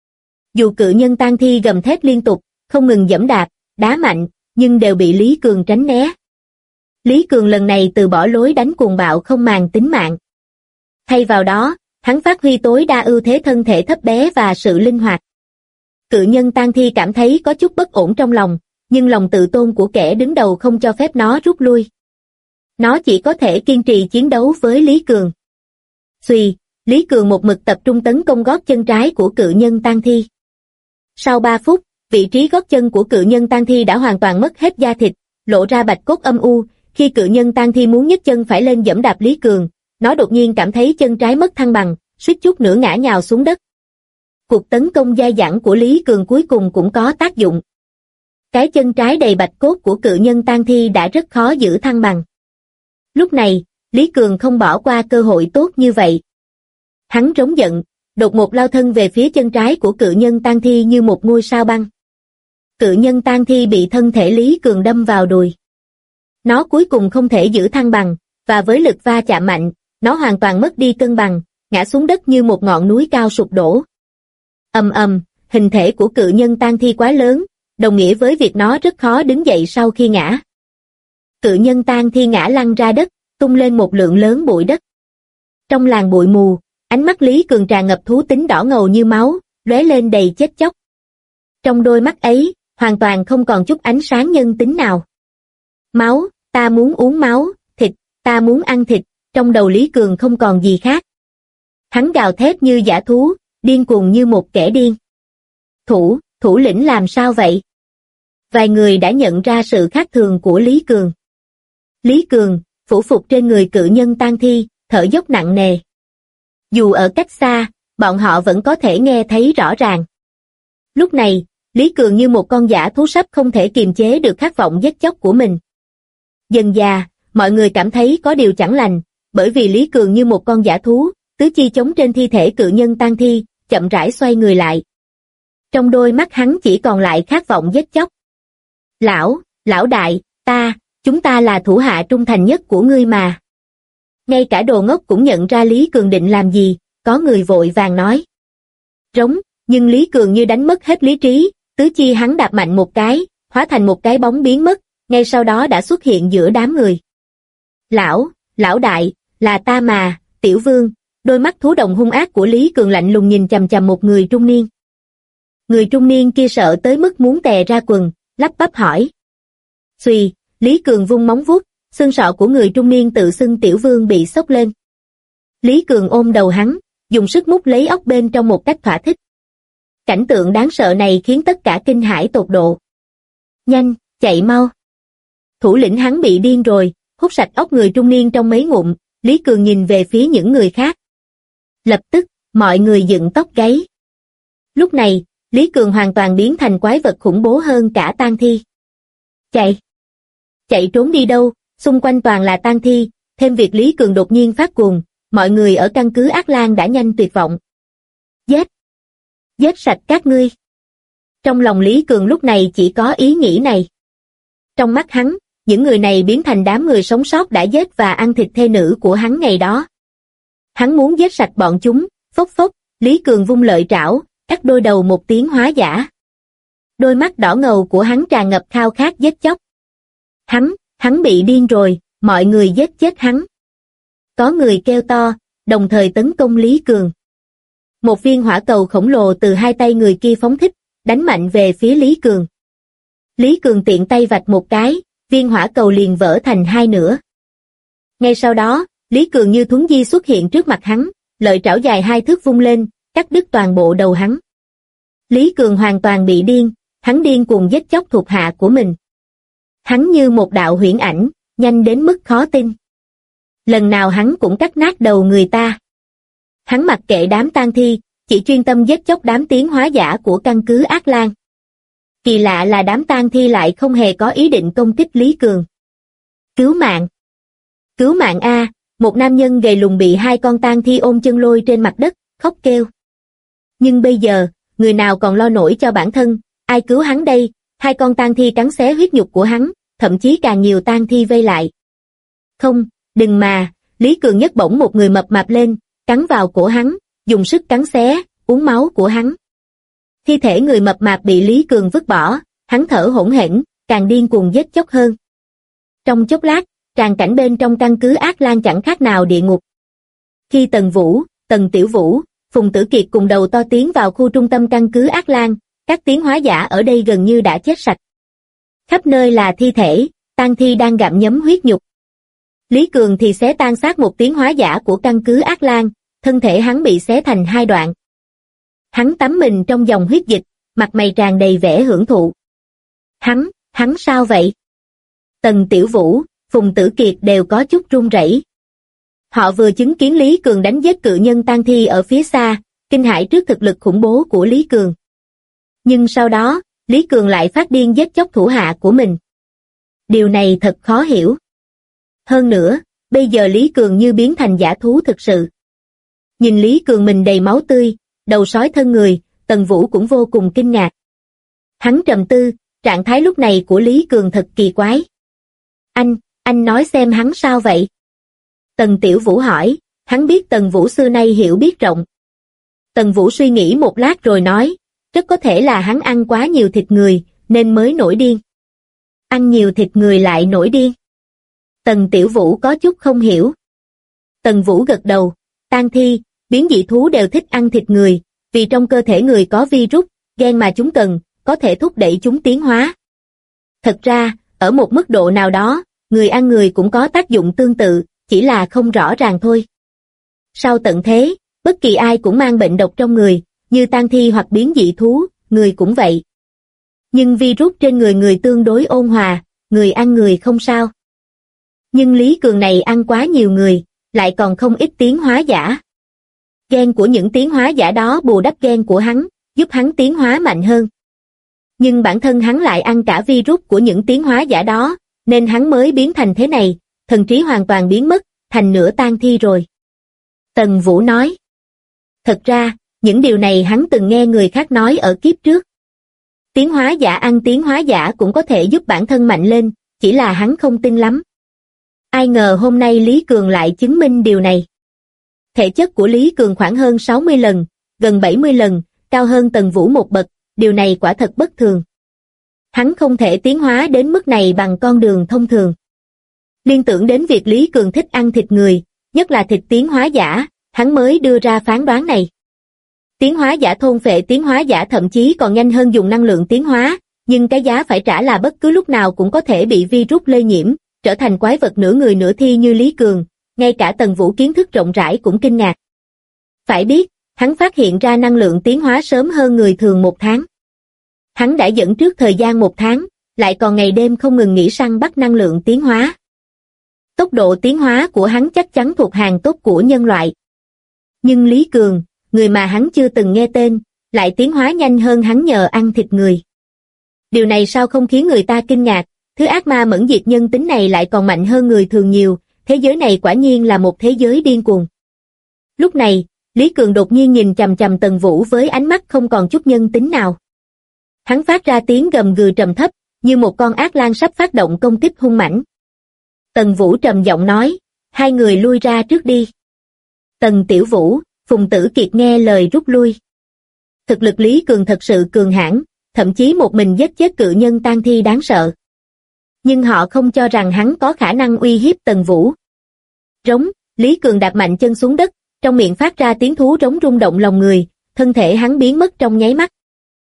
Dù cự nhân tang thi gầm thét liên tục, không ngừng giẫm đạp, đá mạnh, nhưng đều bị Lý Cường tránh né. Lý Cường lần này từ bỏ lối đánh cuồng bạo không màng tính mạng. Thay vào đó, hắn phát huy tối đa ưu thế thân thể thấp bé và sự linh hoạt. Cự nhân tang thi cảm thấy có chút bất ổn trong lòng, nhưng lòng tự tôn của kẻ đứng đầu không cho phép nó rút lui. Nó chỉ có thể kiên trì chiến đấu với Lý Cường. Xuy, Lý Cường một mực tập trung tấn công gót chân trái của cự nhân tang thi. Sau 3 phút, vị trí gót chân của cự nhân tang thi đã hoàn toàn mất hết da thịt, lộ ra bạch cốt âm u. Khi cự nhân tang thi muốn nhấc chân phải lên giẫm đạp Lý Cường, nó đột nhiên cảm thấy chân trái mất thăng bằng, suýt chút nữa ngã nhào xuống đất. Cuộc tấn công dai dẳng của Lý Cường cuối cùng cũng có tác dụng. Cái chân trái đầy bạch cốt của cự nhân tang thi đã rất khó giữ thăng bằng. Lúc này, Lý Cường không bỏ qua cơ hội tốt như vậy. Hắn rống giận, đột ngột lao thân về phía chân trái của cự nhân tang thi như một ngôi sao băng. Cự nhân tang thi bị thân thể Lý Cường đâm vào đùi. Nó cuối cùng không thể giữ thăng bằng, và với lực va chạm mạnh, nó hoàn toàn mất đi cân bằng, ngã xuống đất như một ngọn núi cao sụp đổ. Ầm ầm, hình thể của cự nhân tang thi quá lớn, đồng nghĩa với việc nó rất khó đứng dậy sau khi ngã. Cự nhân tang thi ngã lăn ra đất, tung lên một lượng lớn bụi đất. Trong làn bụi mù, ánh mắt Lý Cường tràn ngập thú tính đỏ ngầu như máu, lóe lên đầy chết chóc. Trong đôi mắt ấy, hoàn toàn không còn chút ánh sáng nhân tính nào. Máu, ta muốn uống máu, thịt, ta muốn ăn thịt, trong đầu Lý Cường không còn gì khác. Hắn gào thét như dã thú, điên cuồng như một kẻ điên. Thủ lĩnh làm sao vậy? Vài người đã nhận ra sự khác thường của Lý Cường. Lý Cường, phủ phục trên người cự nhân tang thi, thở dốc nặng nề. Dù ở cách xa, bọn họ vẫn có thể nghe thấy rõ ràng. Lúc này, Lý Cường như một con dã thú sắp không thể kiềm chế được khát vọng giết chóc của mình. Dần dà, mọi người cảm thấy có điều chẳng lành, bởi vì Lý Cường như một con dã thú, tứ chi chống trên thi thể cự nhân tang thi, chậm rãi xoay người lại. Trong đôi mắt hắn chỉ còn lại khát vọng giết chóc. Lão đại, chúng ta là thủ hạ trung thành nhất của ngươi mà. Ngay cả đồ ngốc cũng nhận ra Lý Cường định làm gì, có người vội vàng nói. Rống, nhưng Lý Cường như đánh mất hết lý trí, tứ chi hắn đạp mạnh một cái, hóa thành một cái bóng biến mất, ngay sau đó đã xuất hiện giữa đám người. Lão đại, là ta mà, Tiểu Vương. Đôi mắt thú đồng hung ác của Lý Cường lạnh lùng nhìn chằm chằm một người trung niên. Người trung niên kia sợ tới mức muốn tè ra quần, lắp bắp hỏi. Xuy, Lý Cường vung móng vuốt, xương sọ của người trung niên tự xưng Tiểu Vương bị xốc lên. Lý Cường ôm đầu hắn, dùng sức mút lấy óc bên trong một cách thỏa thích. Cảnh tượng đáng sợ này khiến tất cả kinh hãi tột độ. Nhanh, chạy mau. Thủ lĩnh hắn bị điên rồi, hút sạch óc người trung niên trong mấy ngụm, Lý Cường nhìn về phía những người khác. Lập tức, mọi người dựng tóc gáy. Lúc này, Lý Cường hoàn toàn biến thành quái vật khủng bố hơn cả tang thi. Chạy! Chạy trốn đi đâu, xung quanh toàn là tang thi, thêm việc Lý Cường đột nhiên phát cuồng, mọi người ở căn cứ Ác Lan đã nhanh tuyệt vọng. Giết! Giết sạch các ngươi! Trong lòng Lý Cường lúc này chỉ có ý nghĩ này. Trong mắt hắn, những người này biến thành đám người sống sót đã giết và ăn thịt thê nữ của hắn ngày đó. Hắn muốn giết sạch bọn chúng, phốc phốc, Lý Cường vung lợi trảo, cắt đôi đầu một tiếng hóa giả. Đôi mắt đỏ ngầu của hắn tràn ngập khao khát giết chóc. Hắn bị điên rồi, mọi người giết chết hắn. Có người kêu to, đồng thời tấn công Lý Cường. Một viên hỏa cầu khổng lồ từ hai tay người kia phóng thích, đánh mạnh về phía Lý Cường. Lý Cường tiện tay vạch một cái, viên hỏa cầu liền vỡ thành hai nửa. Ngay sau đó, Lý Cường như thuấn di xuất hiện trước mặt hắn, lợi trảo dài 2 thước vung lên, cắt đứt toàn bộ đầu hắn. Lý Cường hoàn toàn bị điên, hắn điên cuồng giết chóc thuộc hạ của mình. Hắn như một đạo huyễn ảnh, nhanh đến mức khó tin. Lần nào hắn cũng cắt nát đầu người ta. Hắn mặc kệ đám tang thi, chỉ chuyên tâm giết chóc đám tiến hóa giả của căn cứ Ác Lan. Kỳ lạ là đám tang thi lại không hề có ý định công kích Lý Cường. Cứu mạng! Cứu mạng a! Một nam nhân gầy lùn bị 2 con tang thi ôm chân lôi trên mặt đất, khóc kêu. Nhưng bây giờ, người nào còn lo nổi cho bản thân, ai cứu hắn đây? 2 con tang thi cắn xé huyết nhục của hắn, thậm chí càng nhiều tang thi vây lại. Không, đừng mà! Lý Cường nhấc bổng một người mập mạp lên, cắn vào cổ hắn, dùng sức cắn xé, uống máu của hắn. Thi thể người mập mạp bị Lý Cường vứt bỏ, hắn thở hổn hển, càng điên cuồng giết chóc hơn. Trong chốc lát, tràng cảnh bên trong căn cứ Ác Lan chẳng khác nào địa ngục. Khi Tần Vũ, Tần Tiểu Vũ, Phùng Tử Kiệt cùng đầu to tiến vào khu trung tâm căn cứ Ác Lan, các tiến hóa giả ở đây gần như đã chết sạch. Khắp nơi là thi thể, tang thi đang gặm nhấm huyết nhục. Lý Cường thì xé tan xác một tiến hóa giả của căn cứ Ác Lan, thân thể hắn bị xé thành 2 đoạn. Hắn tắm mình trong dòng huyết dịch, mặt mày tràn đầy vẻ hưởng thụ. Hắn sao vậy? Tần Tiểu Vũ, Phùng Tử Kiệt đều có chút run rẩy. Họ vừa chứng kiến Lý Cường đánh giết cự nhân tang thi ở phía xa, kinh hãi trước thực lực khủng bố của Lý Cường. Nhưng sau đó, Lý Cường lại phát điên giết chóc thủ hạ của mình. Điều này thật khó hiểu. Hơn nữa, bây giờ Lý Cường như biến thành dã thú thực sự. Nhìn Lý Cường mình đầy máu tươi, đầu sói thân người, Tần Vũ cũng vô cùng kinh ngạc. Hắn trầm tư, trạng thái lúc này của Lý Cường thật kỳ quái. Anh nói xem hắn sao vậy? Tần Tiểu Vũ hỏi, hắn biết Tần Vũ xưa nay hiểu biết rộng. Tần Vũ suy nghĩ một lát rồi nói, rất có thể là hắn ăn quá nhiều thịt người, nên mới nổi điên. Ăn nhiều thịt người lại nổi điên. Tần Tiểu Vũ có chút không hiểu. Tần Vũ gật đầu, tang thi, biến dị thú đều thích ăn thịt người, vì trong cơ thể người có virus, gen mà chúng cần, có thể thúc đẩy chúng tiến hóa. Thật ra, ở một mức độ nào đó, người ăn người cũng có tác dụng tương tự, chỉ là không rõ ràng thôi. Sau tận thế, bất kỳ ai cũng mang bệnh độc trong người, như tang thi hoặc biến dị thú, người cũng vậy. Nhưng virus trên người tương đối ôn hòa, người ăn người không sao. Nhưng Lý Cường này ăn quá nhiều người, lại còn không ít tiến hóa giả. Gen của những tiến hóa giả đó bù đắp gen của hắn, giúp hắn tiến hóa mạnh hơn. Nhưng bản thân hắn lại ăn cả virus của những tiến hóa giả đó, nên hắn mới biến thành thế này, thần trí hoàn toàn biến mất, thành nửa tang thi rồi. Tần Vũ nói. Thật ra, những điều này hắn từng nghe người khác nói ở kiếp trước. Tiến hóa giả ăn tiến hóa giả cũng có thể giúp bản thân mạnh lên, chỉ là hắn không tin lắm. Ai ngờ hôm nay Lý Cường lại chứng minh điều này. Thể chất của Lý Cường khoảng hơn 60 lần, gần 70 lần, cao hơn Tần Vũ một bậc, điều này quả thật bất thường. Hắn không thể tiến hóa đến mức này bằng con đường thông thường. Liên tưởng đến việc Lý Cường thích ăn thịt người, nhất là thịt tiến hóa giả, hắn mới đưa ra phán đoán này. Tiến hóa giả thôn phệ tiến hóa giả thậm chí còn nhanh hơn dùng năng lượng tiến hóa, nhưng cái giá phải trả là bất cứ lúc nào cũng có thể bị virus lây nhiễm, trở thành quái vật nửa người nửa thi như Lý Cường, ngay cả Tần Vũ kiến thức rộng rãi cũng kinh ngạc. Phải biết, hắn phát hiện ra năng lượng tiến hóa sớm hơn người thường 1 tháng. Hắn đã dẫn trước thời gian 1 tháng, lại còn ngày đêm không ngừng nghỉ săn bắt năng lượng tiến hóa. Tốc độ tiến hóa của hắn chắc chắn thuộc hàng tốt của nhân loại. Nhưng Lý Cường, người mà hắn chưa từng nghe tên, lại tiến hóa nhanh hơn hắn nhờ ăn thịt người. Điều này sao không khiến người ta kinh ngạc, thứ ác ma mẫn diệt nhân tính này lại còn mạnh hơn người thường nhiều, thế giới này quả nhiên là một thế giới điên cuồng. Lúc này, Lý Cường đột nhiên nhìn chằm chằm Tần Vũ với ánh mắt không còn chút nhân tính nào. Hắn phát ra tiếng gầm gừ trầm thấp, như một con ác lang sắp phát động công kích hung mãnh. Tần Vũ trầm giọng nói, 2 người lui ra trước đi. Tần Tiểu Vũ, Phùng Tử Kiệt nghe lời rút lui. Thực lực Lý Cường thật sự cường hãn, thậm chí một mình giết chết cự nhân tang thi đáng sợ. Nhưng họ không cho rằng hắn có khả năng uy hiếp Tần Vũ. Rống, Lý Cường đạp mạnh chân xuống đất, trong miệng phát ra tiếng thú rống rung động lòng người, thân thể hắn biến mất trong nháy mắt.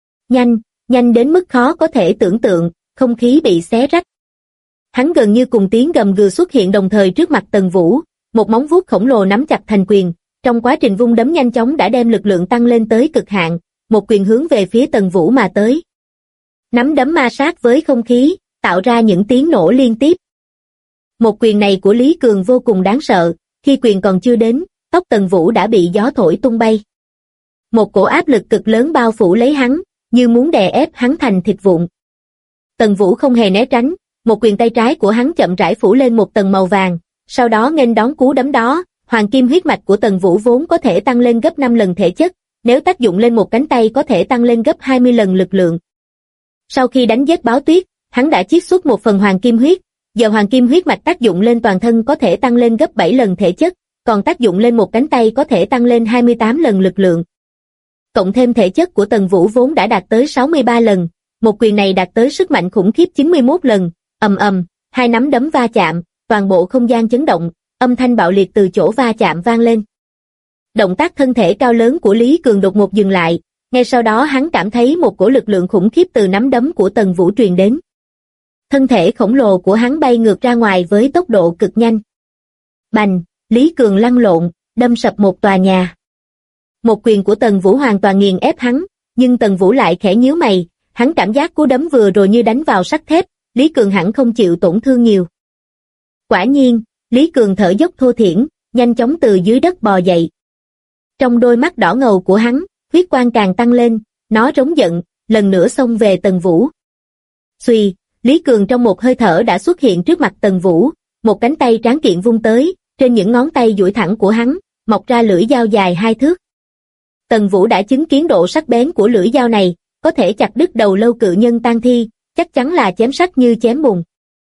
Nhanh đến mức khó có thể tưởng tượng, không khí bị xé rách. Hắn gần như cùng tiếng gầm gừ xuất hiện đồng thời trước mặt Tần Vũ, một móng vuốt khổng lồ nắm chặt thành quyền, trong quá trình vung đấm nhanh chóng đã đem lực lượng tăng lên tới cực hạn, một quyền hướng về phía Tần Vũ mà tới. Nắm đấm ma sát với không khí, tạo ra những tiếng nổ liên tiếp. Một quyền này của Lý Cường vô cùng đáng sợ, khi quyền còn chưa đến, tóc Tần Vũ đã bị gió thổi tung bay. Một cổ áp lực cực lớn bao phủ lấy hắn, như muốn đè ép hắn thành thịt vụn. Tần Vũ không hề né tránh, một quyền tay trái của hắn chậm rãi phủ lên một tầng màu vàng, sau đó nghênh đón cú đấm đó, hoàng kim huyết mạch của Tần Vũ vốn có thể tăng lên gấp 5 lần thể chất, nếu tác dụng lên một cánh tay có thể tăng lên gấp 20 lần lực lượng. Sau khi đánh giết Báo Tuyết, hắn đã chiết xuất một phần hoàng kim huyết, giờ hoàng kim huyết mạch tác dụng lên toàn thân có thể tăng lên gấp 7 lần thể chất, còn tác dụng lên một cánh tay có thể tăng lên 28 lần lực lượng. Cộng thêm thể chất của Tần Vũ vốn đã đạt tới 63 lần, một quyền này đạt tới sức mạnh khủng khiếp 91 lần, ầm ầm, 2 nắm đấm va chạm, toàn bộ không gian chấn động, âm thanh bạo liệt từ chỗ va chạm vang lên. Động tác thân thể cao lớn của Lý Cường đột ngột dừng lại, ngay sau đó hắn cảm thấy một cổ lực lượng khủng khiếp từ nắm đấm của Tần Vũ truyền đến. Thân thể khổng lồ của hắn bay ngược ra ngoài với tốc độ cực nhanh. Bành, Lý Cường lăn lộn, đâm sập một tòa nhà. Một quyền của Tần Vũ hoàn toàn nghiền ép hắn, nhưng Tần Vũ lại khẽ nhíu mày, hắn cảm giác cú đấm vừa rồi như đánh vào sắt thép, Lý Cường hẳn không chịu tổn thương nhiều. Quả nhiên, Lý Cường thở dốc thô thiển, nhanh chóng từ dưới đất bò dậy. Trong đôi mắt đỏ ngầu của hắn, huyết quang càng tăng lên, nó rống giận, lần nữa xông về Tần Vũ. Xuy, Lý Cường trong một hơi thở đã xuất hiện trước mặt Tần Vũ, một cánh tay tráng kiện vung tới, trên những ngón tay duỗi thẳng của hắn, mọc ra lưỡi dao dài 2 thước. Tần Vũ đã chứng kiến độ sắc bén của lưỡi dao này, có thể chặt đứt đầu lâu cự nhân tang thi, chắc chắn là chém sắt như chém bùn.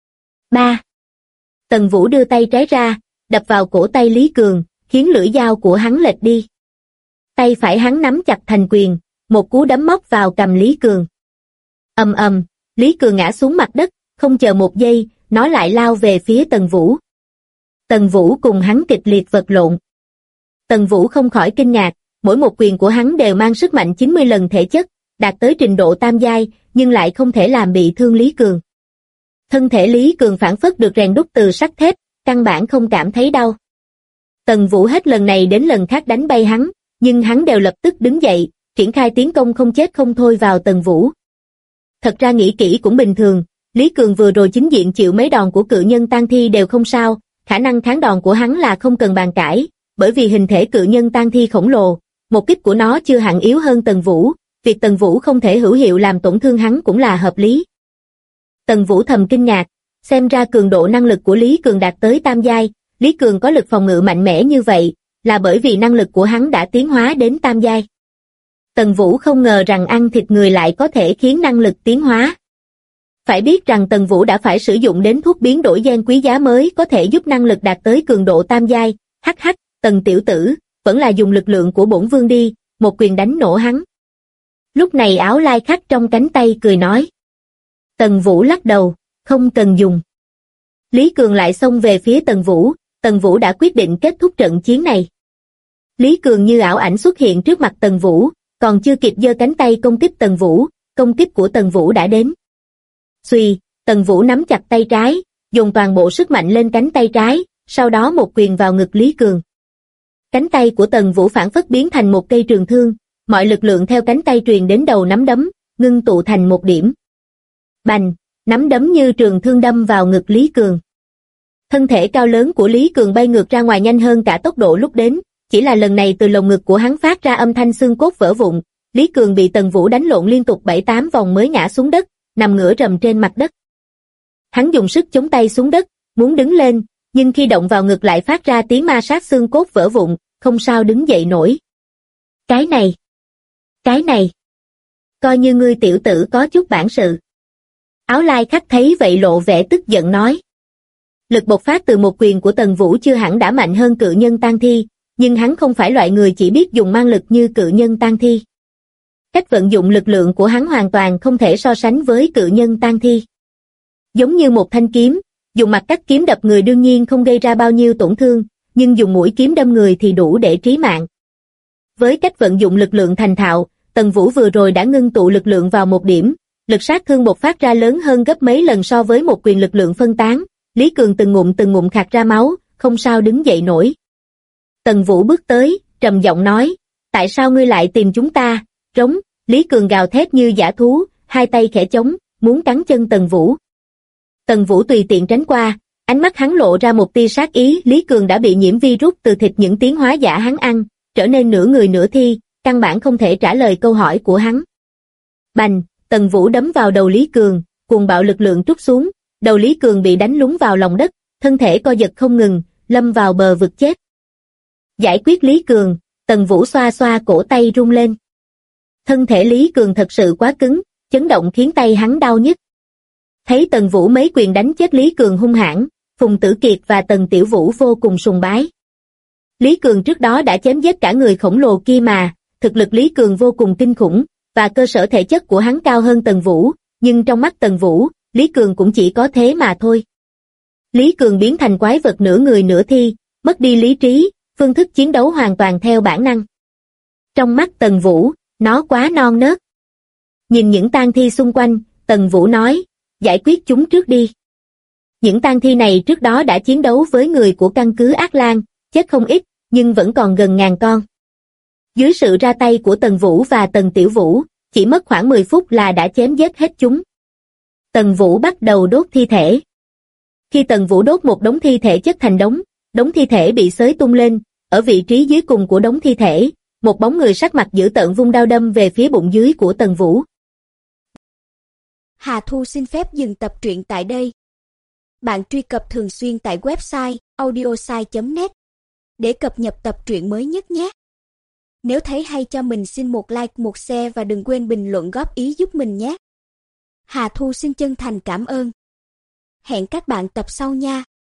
3. Tần Vũ đưa tay trái ra, đập vào cổ tay Lý Cường, khiến lưỡi dao của hắn lệch đi. Tay phải hắn nắm chặt thành quyền, một cú đấm móc vào cằm Lý Cường. Ầm ầm, Lý Cường ngã xuống mặt đất, không chờ một giây, nó lại lao về phía Tần Vũ. Tần Vũ cùng hắn kịch liệt vật lộn. Tần Vũ không khỏi kinh ngạc, mỗi một quyền của hắn đều mang sức mạnh 90 lần thể chất, đạt tới trình độ tam giai, nhưng lại không thể làm bị thương Lý Cường. Thân thể Lý Cường phảng phất được rèn đúc từ sắt thép, căn bản không cảm thấy đau. Tần Vũ hết lần này đến lần khác đánh bay hắn, nhưng hắn đều lập tức đứng dậy, triển khai tiến công không chết không thôi vào Tần Vũ. Thật ra nghĩ kỹ cũng bình thường, Lý Cường vừa rồi chính diện chịu mấy đòn của cự nhân tang thi đều không sao, khả năng kháng đòn của hắn là không cần bàn cãi, bởi vì hình thể cự nhân tang thi khổng lồ, một kích của nó chưa hẳn yếu hơn Tần Vũ, việc Tần Vũ không thể hữu hiệu làm tổn thương hắn cũng là hợp lý. Tần Vũ thầm kinh ngạc, xem ra cường độ năng lực của Lý Cường đạt tới tam giai, Lý Cường có lực phòng ngự mạnh mẽ như vậy, là bởi vì năng lực của hắn đã tiến hóa đến tam giai. Tần Vũ không ngờ rằng ăn thịt người lại có thể khiến năng lực tiến hóa. Phải biết rằng Tần Vũ đã phải sử dụng đến thuốc biến đổi gen quý giá mới có thể giúp năng lực đạt tới cường độ tam giai, hắc, Tần tiểu tử, vẫn là dùng lực lượng của bổn vương đi, một quyền đánh nổ hắn. Lúc này Áo Lai Khắc trong cánh tay cười nói. Tần Vũ lắc đầu, không cần dùng. Lý Cường lại xông về phía Tần Vũ đã quyết định kết thúc trận chiến này. Lý Cường như ảo ảnh xuất hiện trước mặt Tần Vũ, còn chưa kịp giơ cánh tay công kích Tần Vũ, công kích của Tần Vũ đã đến. Xuy, Tần Vũ nắm chặt tay trái, dùng toàn bộ sức mạnh lên cánh tay trái, sau đó một quyền vào ngực Lý Cường. Cánh tay của Tần Vũ phảng phất biến thành một cây trường thương, mọi lực lượng theo cánh tay truyền đến đầu nắm đấm, ngưng tụ thành một điểm. Bành, nắm đấm như trường thương đâm vào ngực Lý Cường. Thân thể cao lớn của Lý Cường bay ngược ra ngoài nhanh hơn cả tốc độ lúc đến, chỉ là lần này từ lồng ngực của hắn phát ra âm thanh xương cốt vỡ vụn, Lý Cường bị Tần Vũ đánh lộn liên tục 7-8 vòng mới ngã xuống đất, nằm ngửa rầm trên mặt đất. Hắn dùng sức chống tay xuống đất, muốn đứng lên, nhưng khi động vào ngực lại phát ra tiếng ma sát xương cốt vỡ vụn, không sao đứng dậy nổi. Cái này, coi như ngươi tiểu tử có chút bản sự. Áo lai khách thấy vậy lộ vẻ tức giận nói. Lực bộc phát từ một quyền của Tần Vũ chưa hẳn đã mạnh hơn cự nhân tang thi, nhưng hắn không phải loại người chỉ biết dùng mang lực như cự nhân tang thi. Cách vận dụng lực lượng của hắn hoàn toàn không thể so sánh với cự nhân tang thi. Giống như một thanh kiếm, dùng mặt cắt kiếm đập người đương nhiên không gây ra bao nhiêu tổn thương, nhưng dùng mũi kiếm đâm người thì đủ để trí mạng. Với cách vận dụng lực lượng thành thạo, Tần Vũ vừa rồi đã ngưng tụ lực lượng vào một điểm, lực sát thương bộc phát ra lớn hơn gấp mấy lần so với một quyền lực lượng phân tán. Lý Cường từng ngụm khạc ra máu, không sao đứng dậy nổi. Tần Vũ bước tới, trầm giọng nói, tại sao ngươi lại tìm chúng ta? Rống, Lý Cường gào thét như dã thú, hai tay khẽ chống, muốn cắn chân Tần Vũ. Tần Vũ tùy tiện tránh qua, ánh mắt hắn lộ ra một tia sát ý. Lý Cường đã bị nhiễm virus từ thịt những tiến hóa giả hắn ăn, trở nên nửa người nửa thi, căn bản không thể trả lời câu hỏi của hắn. Bành, Tần Vũ đấm vào đầu Lý Cường, cuồng bạo lực lượng trút xuống, đầu Lý Cường bị đánh lún vào lòng đất, thân thể co giật không ngừng, lâm vào bờ vực chết. Giải quyết Lý Cường, Tần Vũ xoa xoa cổ tay rung lên. Thân thể Lý Cường thật sự quá cứng, chấn động khiến tay hắn đau nhức. Thấy Tần Vũ mấy quyền đánh chết Lý Cường hung hãn, Phùng Tử Kiệt và Tần Tiểu Vũ vô cùng sùng bái. Lý Cường trước đó đã chém giết cả người khổng lồ kia mà, thực lực Lý Cường vô cùng kinh khủng, và cơ sở thể chất của hắn cao hơn Tần Vũ, nhưng trong mắt Tần Vũ, Lý Cường cũng chỉ có thế mà thôi. Lý Cường biến thành quái vật nửa người nửa thi, mất đi lý trí, phương thức chiến đấu hoàn toàn theo bản năng. Trong mắt Tần Vũ, nó quá non nớt. Nhìn những tang thi xung quanh, Tần Vũ nói, giải quyết chúng trước đi. Những tang thi này trước đó đã chiến đấu với người của căn cứ Ác Lan, chết không ít, nhưng vẫn còn gần ngàn con. Dưới sự ra tay của Tần Vũ và Tần Tiểu Vũ, chỉ mất khoảng 10 phút là đã chém giết hết chúng. Tần Vũ bắt đầu đốt thi thể. Khi Tần Vũ đốt một đống thi thể chất thành đống thi thể bị xới tung lên, ở vị trí dưới cùng của đống thi thể, một bóng người sắc mặt dữ tợn vung đao đâm về phía bụng dưới của Tần Vũ. Hà Thu xin phép dừng tập truyện tại đây. Bạn truy cập thường xuyên tại website audiosai.net để cập nhật tập truyện mới nhất nhé. Nếu thấy hay cho mình xin một like, một share và đừng quên bình luận góp ý giúp mình nhé. Hà Thu xin chân thành cảm ơn. Hẹn các bạn tập sau nha.